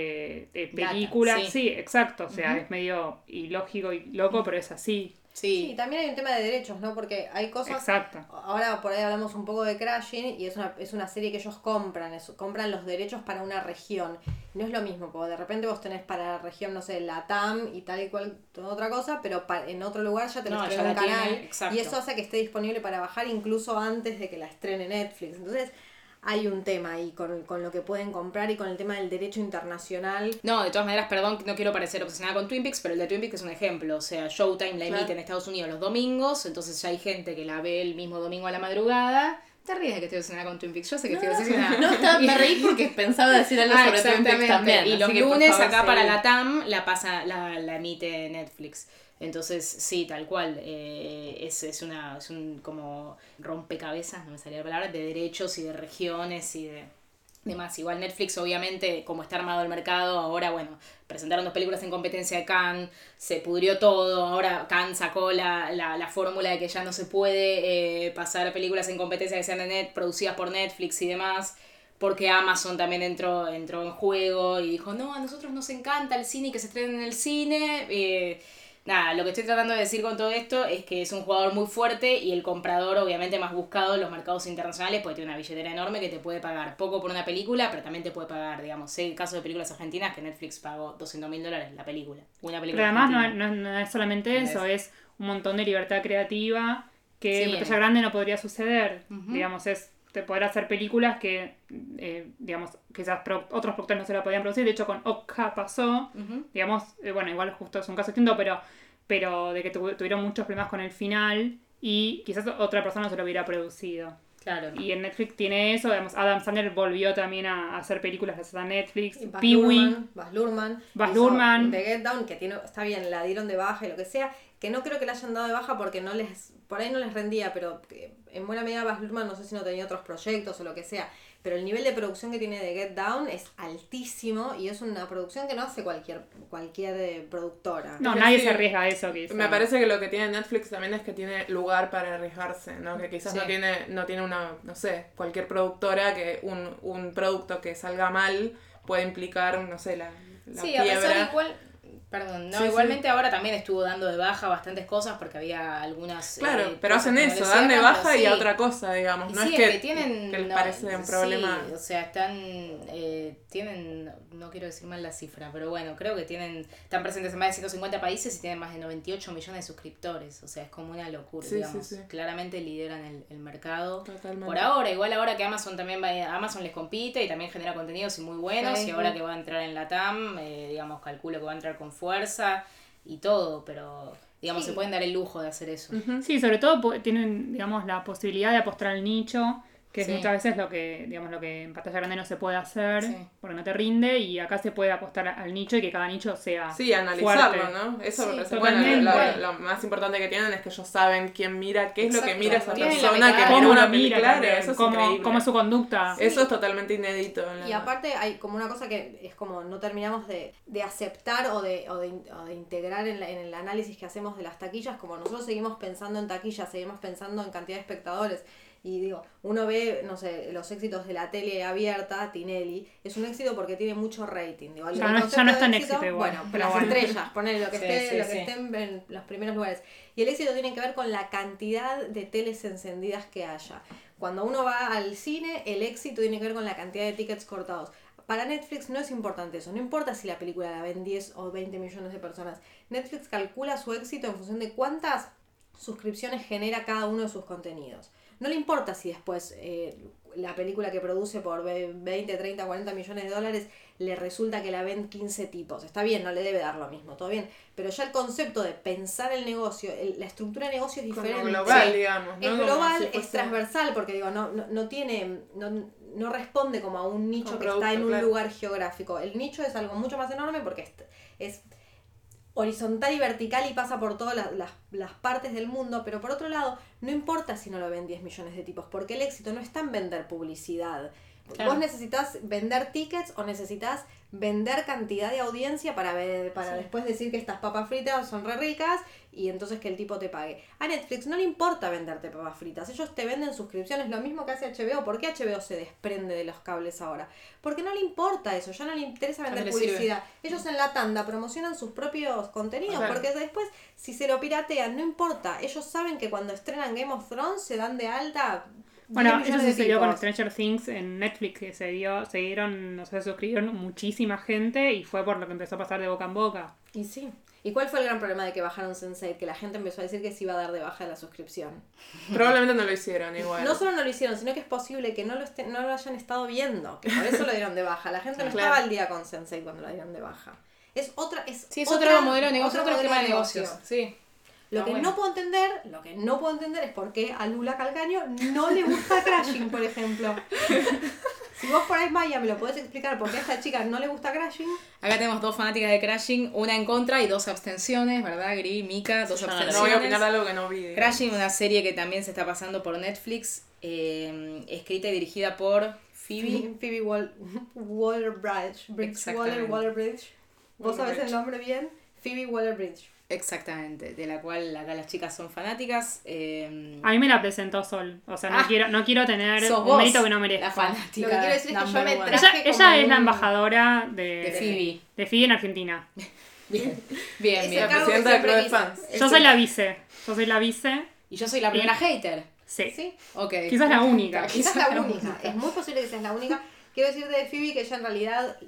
S4: películas.
S1: sí.
S4: Sí, exacto. O sea, es medio ilógico y loco, pero es así.
S3: Sí,
S1: sí,
S3: también hay un tema de derechos, ¿no? Porque hay cosas...
S4: Exacto.
S3: Ahora por ahí hablamos un poco de Crashing y es una serie que ellos compran los derechos para una región. No es lo mismo, porque de repente vos tenés para la región, no sé, Latam y tal y cual otra cosa, pero en otro lugar ya tenés
S1: No,
S3: que
S1: ya
S3: un
S1: la tiene,
S3: canal
S1: exacto.
S3: y eso hace que esté disponible para bajar incluso antes de que la estrene Netflix. Entonces hay un tema ahí con lo que pueden comprar y con el tema del derecho internacional.
S1: No, de todas maneras, perdón, no quiero parecer obsesionada con Twin Peaks, pero el de Twin Peaks es un ejemplo. O sea, Showtime la emite
S5: Claro.
S1: en Estados Unidos los domingos, entonces ya hay gente que la ve el mismo domingo a la madrugada. Te ríes de que estoy obsesionada con Twin Peaks. Yo sé que estoy obsesionada.
S2: No, me reí porque pensaba decir algo sobre Twin Peaks también.
S1: Y
S2: así
S1: los
S2: que, por
S1: lunes
S2: favor,
S1: acá
S2: seguí.
S1: para la TAM la emite Netflix. Entonces, sí, tal cual. Es un como rompecabezas, no me salía la palabra, de derechos y de regiones y de demás. Igual Netflix, obviamente, como está armado el mercado, ahora, bueno, presentaron 2 películas en competencia de Cannes, se pudrió todo, ahora Cannes sacó la fórmula de que ya no se puede pasar películas en competencia que sean producidas por Netflix y demás, porque Amazon también entró en juego y dijo, no, a nosotros nos encanta el cine y que se estrenen en el cine. Nada, lo que estoy tratando de decir con todo esto es que es un jugador muy fuerte y el comprador obviamente más buscado en los mercados internacionales porque tiene una billetera enorme que te puede pagar poco por una película, pero también te puede pagar, digamos, sé el caso de películas argentinas que Netflix pagó $200.000 la película. Una película
S4: Pero además
S1: argentina.
S4: no es solamente eso, es un montón de libertad creativa que
S1: Sí,
S4: en
S1: bien.
S4: pantalla grande no podría suceder.
S1: Ujú.
S4: Digamos, te poder hacer películas que, digamos, quizás otros productores no se la podían producir. De hecho, con Okja pasó,
S1: Ujú.
S4: digamos, bueno, igual justo es un caso distinto, pero de que tuvieron muchos problemas con el final y quizás otra persona no se lo hubiera producido.
S1: Claro.
S4: Y en Netflix tiene eso, digamos, Adam Sandler volvió también a hacer películas gracias a Netflix.
S3: Baz
S4: Pee-wee.
S3: Luhrmann
S4: Baz
S3: hizo
S4: Luhrmann.
S3: The Get Down, que está bien, la dieron de baja y lo que sea, que no creo que la hayan dado de baja porque por ahí no les rendía, pero en buena medida Baz Luhrmann no sé si no tenía otros proyectos o lo que sea, pero el nivel de producción que tiene The Get Down es altísimo y es una producción que no hace cualquier productora.
S4: No,
S5: Es que
S4: nadie
S5: sí.
S4: se arriesga a eso. Quizás.
S5: Me parece que lo que tiene Netflix también es que tiene lugar para arriesgarse, ¿no? Que quizás
S1: Sí.
S5: no tiene una, no sé, cualquier productora que un producto que salga mal puede implicar, no sé, la
S1: Sí, a
S5: quiebra.
S1: pesar igual... Perdón, no,
S5: Sí,
S1: igualmente ahora también estuvo dando de baja bastantes cosas porque había algunas...
S5: Claro, pero
S1: cosas
S5: hacen
S1: que no
S5: eso,
S1: les
S5: dan de
S1: cierran,
S5: baja
S1: pero
S5: y a
S1: sí.
S5: otra cosa, digamos.
S1: Y
S5: No
S1: sí,
S5: es que
S1: tienen,
S5: les
S1: no,
S5: parece un problema.
S1: Sí, o sea, tienen, no quiero decir mal la cifra, pero bueno, creo que están presentes en más de 150 países y tienen más de 98 millones de suscriptores, o sea, es como una locura,
S5: Sí,
S1: digamos.
S5: sí, sí.
S1: Claramente lideran el mercado.
S5: Totalmente.
S1: Por ahora, igual ahora que Amazon también Amazon les compite y también genera contenidos y muy buenos, y
S3: Facebook.
S1: ahora que va a entrar en la TAM, digamos, calculo que va a entrar con fuerza y todo, pero digamos,
S3: Sí.
S1: se pueden dar el lujo de hacer eso.
S4: Sí, sobre todo tienen, digamos, la posibilidad de apostar al nicho, que es
S1: Sí.
S4: muchas veces lo que en pantalla grande no se puede hacer,
S1: Sí.
S4: porque no te rinde, y acá se puede apostar al nicho y que cada nicho sea
S5: Sí, analizarlo,
S4: fuerte.
S5: ¿no? Eso
S1: Sí,
S5: me parece
S4: totalmente.
S5: bueno. Lo más importante que tienen es que ellos saben quién mira, qué es lo que
S1: Exacto.
S5: mira esa
S1: Tienen la
S5: persona que
S1: metadata.
S5: mira
S4: cómo
S5: una
S4: lo mira
S5: película.
S4: también,
S5: Eso es
S4: cómo
S5: increíble.
S4: es su conducta.
S5: Eso es totalmente inédito.
S3: Y aparte hay como una cosa que es como no terminamos de aceptar o de integrar en el análisis que hacemos de las taquillas, como nosotros seguimos pensando en taquillas, seguimos pensando en cantidad de espectadores. Y digo, uno ve, no sé, los éxitos de la tele abierta, Tinelli, es un éxito porque tiene mucho rating. Digo,
S4: Ya no está en
S3: de
S4: éxito igual,
S3: Bueno,
S4: pero
S3: las
S4: bueno.
S3: estrellas, ponele lo que
S1: Sí,
S3: esté,
S1: sí,
S3: lo que
S1: sí.
S3: estén en los primeros lugares. Y el éxito tiene que ver con la cantidad de teles encendidas que haya. Cuando uno va al cine, el éxito tiene que ver con la cantidad de tickets cortados. Para Netflix no es importante eso, no importa si la película la ven 10 o 20 millones de personas. Netflix calcula su éxito en función de cuántas suscripciones genera cada uno de sus contenidos. No le importa si después la película que produce por 20, 30, 40 millones de dólares le resulta que la ven 15 tipos. Está bien, no le debe dar lo mismo, todo bien. Pero ya el concepto de pensar el negocio, la estructura de negocio es
S5: Como
S3: diferente.
S5: global, digamos. ¿no?
S3: Es
S5: Como
S3: global,
S5: si
S3: es
S5: fuese-
S3: transversal, porque digo, no responde como a un nicho
S5: Un
S3: que está
S5: producto,
S3: en un
S5: claro.
S3: lugar geográfico. El nicho es algo mucho más enorme porque es horizontal y vertical y pasa por todas las partes del mundo, pero por otro lado, no importa si no lo ven 10 millones de tipos, porque el éxito no está en vender publicidad.
S1: Claro.
S3: Vos necesitas vender tickets o necesitas vender cantidad de audiencia para después decir que estas papas fritas son re ricas y entonces que el tipo te pague. A Netflix no le importa venderte papas fritas, ellos te venden suscripciones, lo mismo que hace HBO. ¿Por qué HBO se desprende de los cables ahora? Porque no le importa eso, ya no le interesa vender
S1: le sirve.
S3: publicidad. Ellos en la tanda promocionan sus propios contenidos,
S5: Claro.
S3: porque después si se lo piratean, no importa. Ellos saben que cuando estrenan Game of Thrones se dan de alta. 10
S4: Bueno, eso
S3: millones de
S4: sucedió con
S3: tipos.
S4: Stranger Things en Netflix, que se suscribieron muchísima gente y fue por lo que empezó a pasar de boca en boca.
S3: Y sí. ¿Y cuál fue el gran problema de que bajaron Sense8? Que la gente empezó a decir que se iba a dar de baja la suscripción.
S5: Probablemente no lo hicieron igual.
S3: No solo no lo hicieron, sino que es posible que no lo hayan estado viendo. Que por eso lo dieron de baja. La gente no
S5: Claro.
S3: estaba al día con Sense8 cuando lo dieron de baja. Es otro
S1: Modelo de negocio, otro esquema de negocios. Sí.
S3: Lo que no puedo entender es por qué a Lula Calcaño no le gusta Crashing, por ejemplo. Si vos por ahí, Maya, me lo podés explicar por qué a esta chica no le gusta Crashing.
S1: Acá tenemos dos fanáticas de Crashing, una en contra y dos abstenciones, ¿verdad? Gris, Mika, dos
S2: Yo no la
S1: abstenciones.
S5: No voy a opinar de algo que no vi. digamos.
S1: Crashing, una serie que también se está pasando por Netflix, escrita y dirigida por Phoebe.
S3: Waller-Bridge.
S1: Exactamente.
S3: Waller-Bridge. ¿Vos sabés el
S5: Waller-Bridge.
S3: nombre bien? Phoebe Waller-Bridge.
S1: Exactamente, de la cual acá las chicas son fanáticas.
S4: A mí me la presentó Sol, o sea, no quiero tener
S1: Sos
S4: un
S1: vos
S4: mérito que no
S1: la
S4: merezco.
S1: fanática.
S3: Lo que quiero decir es que yo me
S1: number one.
S3: traje
S4: Ella
S3: como
S4: es la
S3: un-
S4: embajadora
S1: De Phoebe.
S4: de Phoebe en Argentina.
S1: Bien, bien,
S3: Ese
S1: bien.
S5: La
S3: cargo
S5: presidenta del
S3: siempre
S5: club de
S3: quise.
S5: fans.
S4: Yo soy la vice. Yo soy la vice.
S1: Y yo soy la primera hater.
S4: Sí.
S3: Sí,
S1: Ok.
S4: Quizás la única.
S3: quizás la única. Es muy posible que seas la única. Quiero decirte de Phoebe que ella en realidad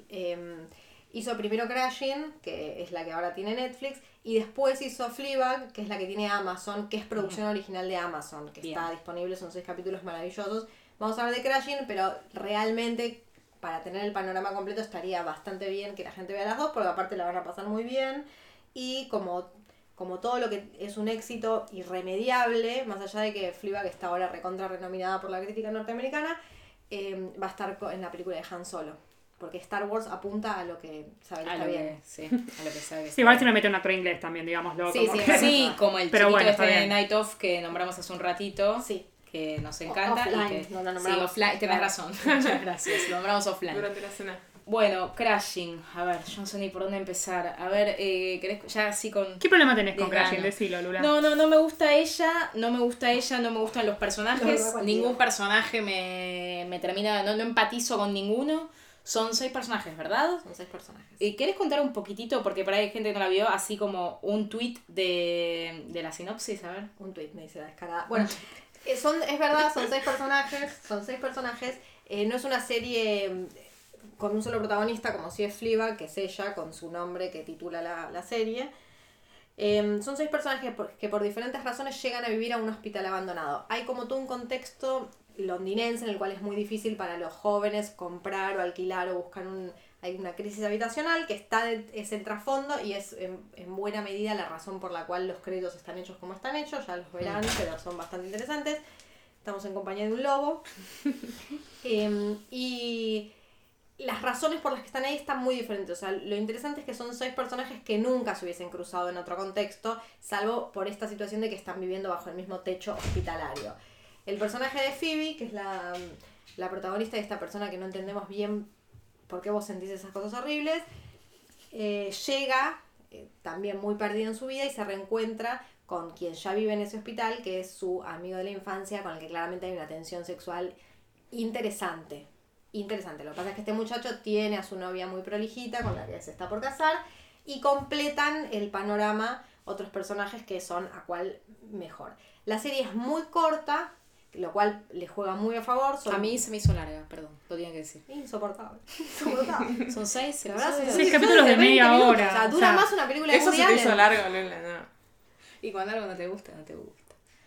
S3: hizo primero Crashing, que es la que ahora tiene Netflix, y después hizo Fleabag, que es la que tiene Amazon, que es producción original de Amazon, que
S1: Bien.
S3: está disponible, son 6 capítulos maravillosos. Vamos a hablar de Crashing, pero realmente para tener el panorama completo estaría bastante bien que la gente vea las dos, porque aparte la van a pasar muy bien. Y como todo lo que es un éxito irremediable, más allá de que Fleabag está ahora recontra renominada por la crítica norteamericana, va a estar en la película de Han Solo. Porque Star Wars apunta a lo que sabe que
S1: A
S3: está
S1: lo
S3: bien.
S1: que, sí, a lo que sabe que
S4: Sí,
S1: está
S4: igual
S1: bien.
S4: se me mete un actor inglés también, digámoslo.
S3: Sí,
S4: como
S3: sí,
S4: que-
S1: Sí, como el
S4: Pero
S1: chiquito
S4: bueno, está
S1: este de
S4: bien.
S1: Night Of que nombramos hace un ratito.
S3: Sí.
S1: Que nos encanta.
S3: Offline,
S1: y que,
S3: no lo
S1: sí,
S3: nombramos.
S1: offline, tenés
S3: Claro.
S1: razón. Muchas gracias. Lo nombramos offline.
S5: Durante la cena.
S1: Bueno, Crashing. A ver, yo no sé ni por dónde empezar. A ver, ¿querés ya así con...?
S4: ¿Qué problema tenés con
S1: Desgano.
S4: Crashing? Decilo, Lula.
S1: No me gusta ella, no me gustan los personajes,
S3: No, no, cualquiera.
S1: ningún personaje me termina, no empatizo con ninguno. Son 6 personajes, ¿verdad?
S3: Son 6 personajes.
S1: ¿Querés contar un poquitito? Porque por ahí hay gente que no la vio, así como un tweet de la sinopsis, a ver.
S3: Un tweet me dice la descarada. Bueno, es verdad, son 6 personajes. Son 6 personajes. No es una serie con un solo protagonista, como si es Fleabag, que es ella, con su nombre que titula la serie. Son 6 personajes que por diferentes razones llegan a vivir a un hospital abandonado. Hay como todo un contexto londinense en el cual es muy difícil para los jóvenes comprar o alquilar o buscar hay una crisis habitacional que es el trasfondo y es en buena medida la razón por la cual los créditos están hechos como están hechos, ya los verán, pero son bastante interesantes. estamos en compañía de un lobo. Y las razones por las que están ahí están muy diferentes. O sea, lo interesante es que son 6 personajes que nunca se hubiesen cruzado en otro contexto, salvo por esta situación de que están viviendo bajo el mismo techo hospitalario. El personaje de Phoebe, que es la protagonista de esta persona que no entendemos bien por qué vos sentís esas cosas horribles, llega también muy perdido en su vida y se reencuentra con quien ya vive en ese hospital, que es su amigo de la infancia, con el que claramente hay una tensión sexual interesante. Lo que pasa es que este muchacho tiene a su novia muy prolijita, con la que se está por casar, y completan el panorama otros personajes que son a cual mejor. La serie es muy corta, lo cual le juega muy a favor.
S1: A mí se me hizo larga, perdón, lo tenía que decir.
S3: Insoportable.
S1: Son 6
S4: 6 capítulos de media hora.
S3: O sea, dura más una película de
S5: Eso se te hizo largo, Lola, no.
S1: Y cuando algo no te gusta, no te gusta.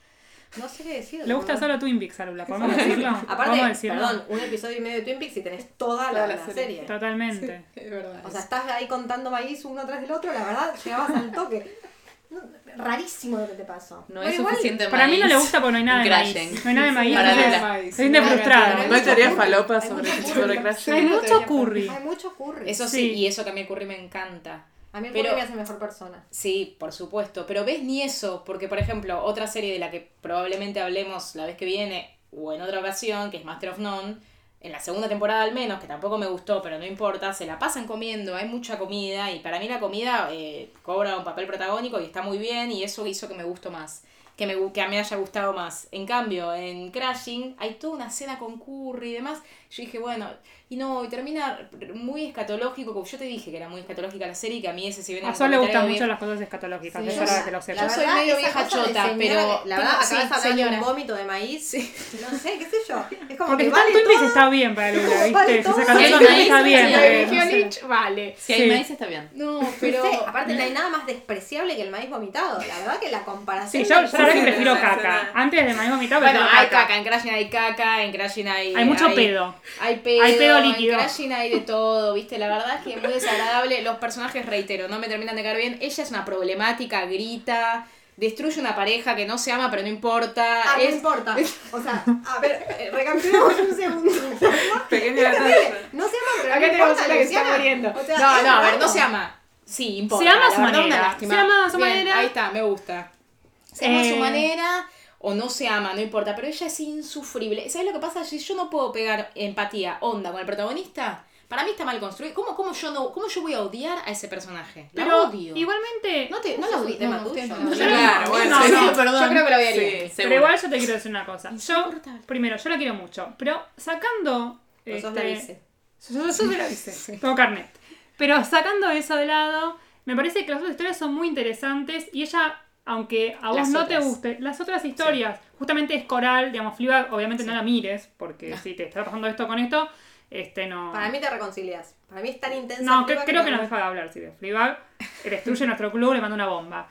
S3: No sé qué decir.
S4: Le gusta solo Twin Peaks, Alula, ¿podemos decirlo?
S3: Aparte, perdón, un episodio y medio de Twin Peaks y tenés toda la serie.
S4: Totalmente.
S1: Sí, es verdad.
S3: O sea, estás ahí contando maíz uno tras del otro, la verdad, llegabas al toque. No, rarísimo lo que te pasó.
S2: No es suficiente
S4: Para mí no le
S2: maíz.
S4: gusta porque no hay nada de maíz. No hay nada de maíz.
S2: Para
S4: entonces
S2: Lola.
S4: se siente frustrada.
S5: No hay teoría
S3: curry.
S5: falopa
S3: Hay
S5: sobre
S3: mucho curry.
S5: Crash.
S4: Hay mucho curry.
S3: Hay mucho curry.
S1: Eso sí, y eso que a mí el curry me encanta.
S3: A mí el
S1: pero-
S3: curry me hace mejor persona.
S1: Sí, por supuesto, pero ves ni eso, porque por ejemplo, otra serie de la que probablemente hablemos la vez que viene o en otra ocasión, que es Master of None, en la segunda temporada al menos, que tampoco me gustó, pero no importa, se la pasan comiendo, hay mucha comida y para mí la comida cobra un papel protagónico y está muy bien y eso hizo que me gustó más, que a mí me haya gustado más. En cambio, en Crashing hay toda una cena con curry y demás, yo dije, bueno, y termina muy escatológico, como yo te dije que era muy escatológica la serie y que a mí ese si bien
S4: A Sol le gustan mucho las cosas escatológicas,
S3: Sí,
S4: es
S3: yo
S4: hora
S3: la-
S4: de que lo
S3: la
S4: sepas.
S1: Yo soy
S3: verdad,
S1: medio
S3: esa
S1: vieja
S3: cosa de
S1: chota,
S3: señora
S1: pero
S3: que- la verdad,
S1: sí,
S3: acabas de hablar de
S1: señora.
S3: un vómito de maíz. No sé, qué sé yo. Es como
S4: Porque
S3: que
S4: está en
S3: vale
S4: Twin Peaks
S3: todo.
S4: está bien para Lula, ¿viste?
S3: Vale
S4: Si
S3: todo.
S4: se casó
S2: Sí,
S4: con
S2: sí,
S4: maíz está
S2: sí,
S4: bien.
S2: sí,
S4: porque,
S1: Eligió
S4: no sé.
S1: Lynch, vale.
S2: Si hay
S4: Sí.
S2: maíz está bien.
S1: No,
S3: No
S1: pero...
S3: sé, aparte no hay nada más despreciable que el maíz vomitado. La verdad que la comparación.
S4: Sí, yo la verdad que
S5: Sí,
S4: prefiero
S5: sí,
S4: caca.
S5: sí.
S4: Antes de maíz vomitado
S1: Bueno,
S4: prefiero
S1: hay caca, en Crashing hay caca, en Crashing
S4: Hay mucho pedo.
S1: Hay pedo,
S4: Hay pedo líquido.
S1: En Crashing hay de todo, ¿viste? La verdad es que es muy desagradable. Los personajes, reitero, no me terminan de caer bien. Ella es una problemática, grita, destruye una pareja que no se ama, pero no importa.
S3: Ah, no importa. O sea, a ver, recapitulemos un segundo.
S5: Pequeña
S3: Es terrible.
S5: detalle.
S3: No se ama, pero
S1: Acá
S3: no
S1: tenemos
S3: importa,
S1: una que se está
S3: Luciana.
S1: muriendo.
S3: O sea,
S1: No,
S3: es
S1: no, a ver,
S3: raro.
S1: no se ama. Sí, importa.
S4: Se ama a su
S1: la verdad,
S4: manera.
S1: una lástima.
S4: Se ama a su
S1: Bien,
S4: manera.
S1: Ahí está, me gusta. Se ama a su
S4: Eh,
S1: manera o no se ama, no importa, pero ella es insufrible. ¿Sabes lo que pasa? Si yo no puedo pegar empatía, onda con el protagonista, para mí está mal construido. ¿Cómo yo voy a odiar a ese personaje? La
S4: Pero
S1: odio.
S4: igualmente,
S1: No
S3: Eso
S1: la
S3: es un
S1: odio.
S3: tema
S1: No,
S3: tuyo.
S1: ustedes no.
S3: No,
S1: Yo
S5: claro, bueno,
S4: no,
S5: sí,
S4: no,
S5: perdón.
S1: yo creo que lo odiaría.
S5: Sí,
S4: pero
S5: seguro.
S4: igual yo te quiero decir una cosa. Yo,
S1: Insoportable.
S4: primero, yo la quiero mucho, pero sacando...
S3: Vos sos la vice.
S4: Yo soy la vice, tengo carnet. Pero sacando eso de lado, me parece que las otras historias son muy interesantes y ella, aunque a vos
S1: Las
S4: no te
S1: otras.
S4: guste, las otras historias, justamente es coral, digamos, Fleabag, obviamente no la mires, porque si te está pasando esto con esto, no...
S3: Para mí te reconcilias. Para mí es tan intensa.
S4: No,
S3: Fleabag
S4: creo que
S3: no-
S4: nos deja de hablar, si de Fleabag destruye nuestro club, le manda una bomba.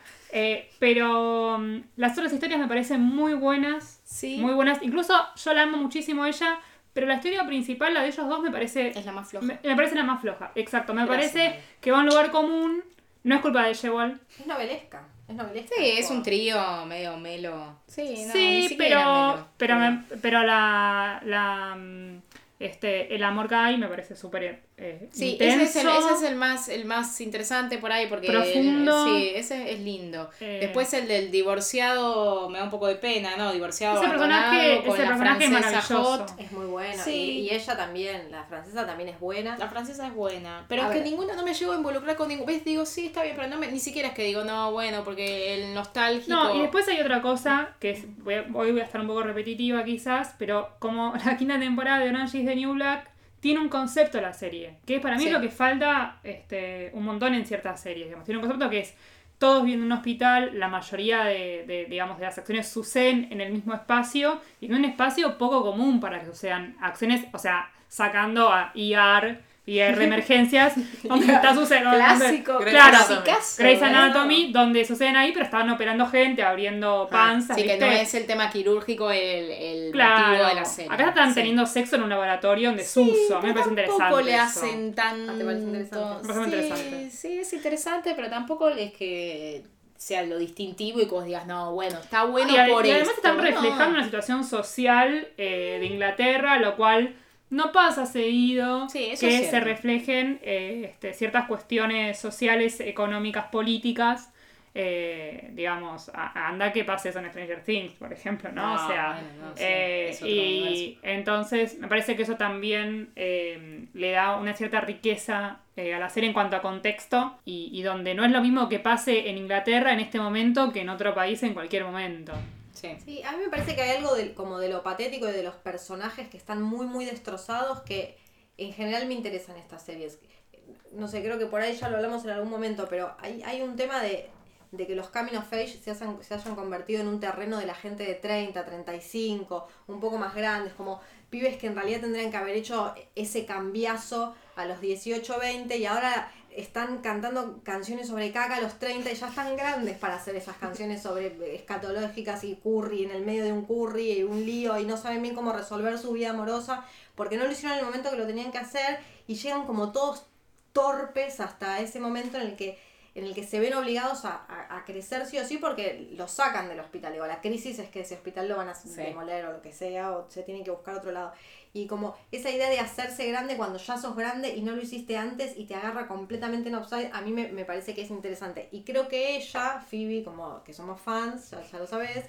S4: Pero las otras historias me parecen muy buenas,
S1: Sí.
S4: muy buenas. Incluso yo la amo muchísimo a ella, pero la historia principal, la de ellos dos, me parece...
S1: Es la más floja.
S4: Me parece la más floja, exacto. Me
S1: Gracias,
S4: parece
S1: María.
S4: que va a un lugar común, no es culpa de ella igual.
S3: Es novelesca. Es novelesca.
S1: Sí, es un trío medio melo. Sí, no, ni
S4: Sí,
S1: siquiera melo.
S4: pero el amor que hay me parece súper
S1: Sí,
S4: intenso.
S1: ese es el más interesante por ahí porque
S4: Profundo.
S1: sí, ese es lindo.
S4: Eh.
S1: Después el del divorciado me da un poco de pena, ¿no? Divorciado
S4: Ese
S1: abandonado
S4: personaje-
S1: con
S4: ese
S1: la
S4: personaje es
S1: francesa
S4: maravilloso.
S1: hot.
S3: Es muy buena.
S1: Sí.
S3: Y ella también. La francesa también es buena.
S1: La francesa es buena, pero
S3: A
S1: es que
S3: ver.
S1: ninguna no me llego a involucrar con ningún. ¿Ves? Digo, sí, está bien, pero ni siquiera es que digo, no, bueno, porque el nostálgico.
S4: No, y después hay otra cosa, que es, hoy voy a estar un poco repetitiva quizás, pero como la quinta temporada de Orange is the New Black tiene un concepto la serie, que para mí
S1: Sí.
S4: es lo que falta un montón en ciertas series. Digamos. Tiene un concepto que es todos viendo un hospital, la mayoría de las acciones suceden en el mismo espacio y en un espacio poco común para que sucedan acciones, o sea, sacando a IR emergencias, donde está sucediendo.
S1: Clásico,
S4: Claro,
S1: clasicazo,
S4: Grey's
S1: ¿eh?
S4: Anatomy, donde suceden ahí, pero estaban operando gente, abriendo panzas,
S1: Sí, que
S4: ¿viste?
S1: no es el tema quirúrgico el motivo
S4: Claro.
S1: de la serie.
S4: Acá están
S1: Sí.
S4: teniendo sexo en un laboratorio donde se usa. A mí me parece interesante.
S1: Tampoco le
S4: eso.
S1: hacen tanto.
S3: Ah, ¿te parece interesante?
S4: Me parece
S1: Sí,
S4: interesante.
S1: sí, es interesante, pero tampoco es que sea lo distintivo y que vos digas, no, bueno, está bueno
S4: y
S1: por
S4: además
S1: esto.
S4: están reflejando
S1: No.
S4: una situación social de Inglaterra, lo cual no pasa seguido,
S1: Sí, eso
S4: que
S1: es
S4: se
S1: cierto.
S4: reflejen ciertas cuestiones sociales, económicas, políticas. Digamos, anda que pase eso en Stranger Things, por ejemplo, ¿no?
S1: No,
S4: O sea,
S1: bueno, no, sí, es otro universo.
S4: entonces me parece que eso también le da una cierta riqueza a la serie en cuanto a contexto y donde no es lo mismo que pase en Inglaterra en este momento que en otro país en cualquier momento.
S1: Sí.
S3: Sí, a mí me parece que hay algo como de lo patético y de los personajes que están muy, muy destrozados que en general me interesan estas series. No sé, creo que por ahí ya lo hablamos en algún momento, pero hay un tema de que los coming of age se hayan convertido en un terreno de la gente de 30, 35, un poco más grandes, como pibes que en realidad tendrían que haber hecho ese cambiazo a los 18, 20 y ahora están cantando canciones sobre caca a los 30 y ya están grandes para hacer esas canciones sobre escatológicas y curry en el medio de un curry y un lío y no saben bien cómo resolver su vida amorosa porque no lo hicieron en el momento que lo tenían que hacer y llegan como todos torpes hasta ese momento en el que se ven obligados a crecer sí o sí porque los sacan del hospital. Digo, la crisis es que ese hospital lo van a demoler o lo que sea, o se tienen que buscar otro lado. Y como esa idea de hacerse grande cuando ya sos grande y no lo hiciste antes y te agarra completamente en offside, a mí me parece que es interesante. Y creo que ella, Phoebe, como que somos fans, ya lo sabés,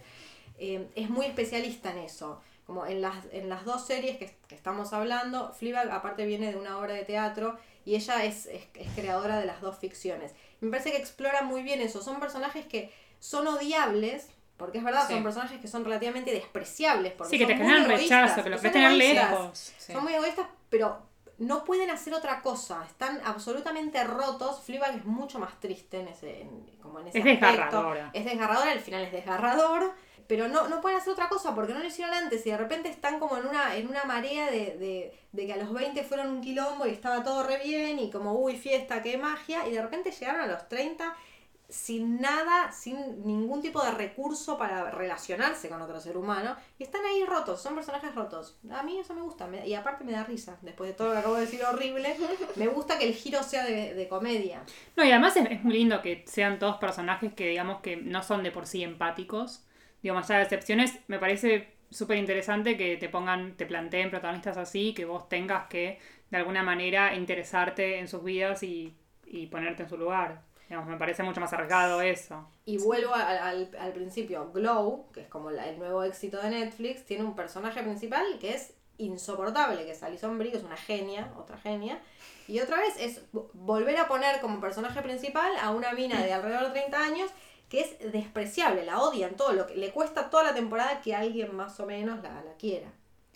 S3: es muy especialista en eso. Como en las dos series que estamos hablando, Fleabag aparte viene de una obra de teatro y ella es creadora de las dos ficciones. Me parece que explora muy bien eso. Son personajes que son odiables, porque es verdad,
S1: Sí.
S3: son personajes que son relativamente despreciables. Porque
S4: Sí, que te
S3: son muy
S4: generan
S3: egoístas,
S4: rechazo, que lo
S3: son
S4: querés tener
S3: egoístas.
S4: lejos.
S1: Sí.
S3: Son muy egoístas, pero no pueden hacer otra cosa. Están absolutamente rotos. Fleabag es mucho más triste en ese
S4: Es
S3: aspecto.
S4: desgarradora.
S3: Es desgarradora, al final es desgarrador. Pero no pueden hacer otra cosa porque no lo hicieron antes y de repente están como en una marea de que a los 20 fueron un quilombo y estaba todo re bien y como uy fiesta, qué magia y de repente llegaron a los 30 sin nada, sin ningún tipo de recurso para relacionarse con otro ser humano y están ahí rotos, son personajes rotos. A mí eso me gusta y aparte me da risa, después de todo lo que acabo de decir horrible, me gusta que el giro sea de comedia.
S4: No, y además es muy lindo que sean todos personajes que digamos que no son de por sí empáticos. Digo, más allá de excepciones, me parece súper interesante que te planteen protagonistas así, que vos tengas que, de alguna manera, interesarte en sus vidas y ponerte en su lugar. Digamos, me parece mucho más arriesgado eso.
S3: Y vuelvo al principio, Glow, que es como el nuevo éxito de Netflix, tiene un personaje principal que es insoportable, que es Alison Brie, que es una genia, otra genia. Y otra vez es volver a poner como personaje principal a una mina de alrededor de 30 años que es despreciable, la odian todo, lo que le cuesta toda la temporada que alguien más o menos la quiera.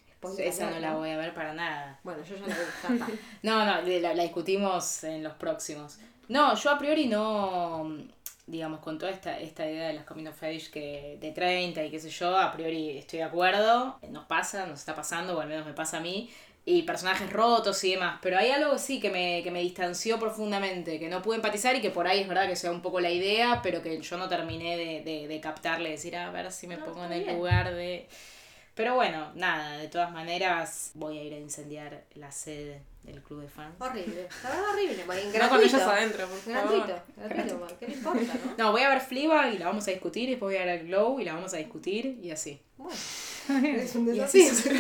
S1: Esa no la voy a ver para nada.
S3: Bueno, yo ya la vi, ya está.
S1: No, la discutimos en los próximos. No, yo a priori no, digamos, con toda esta idea de las coming of age que de 30 y qué sé yo, a priori estoy de acuerdo, nos está pasando, o al menos me pasa a mí, y personajes rotos y demás, pero hay algo sí que me distanció profundamente, que no pude empatizar y que por ahí es verdad que sea un poco la idea, pero que yo no terminé de captarle, decir, a ver si me pongo en el lugar de... Pero bueno, nada, de todas maneras voy a ir a incendiar la sede del club de fans.
S3: Horrible, la verdad horrible, gratuito.
S5: No con ellos adentro, por favor.
S3: Gratuito, ¿qué le importa, no?
S1: No, voy a ver Fleabag y la vamos a discutir, después voy a ver Glow y la vamos a discutir y así.
S3: Bueno, es un
S1: Y así
S3: desafío.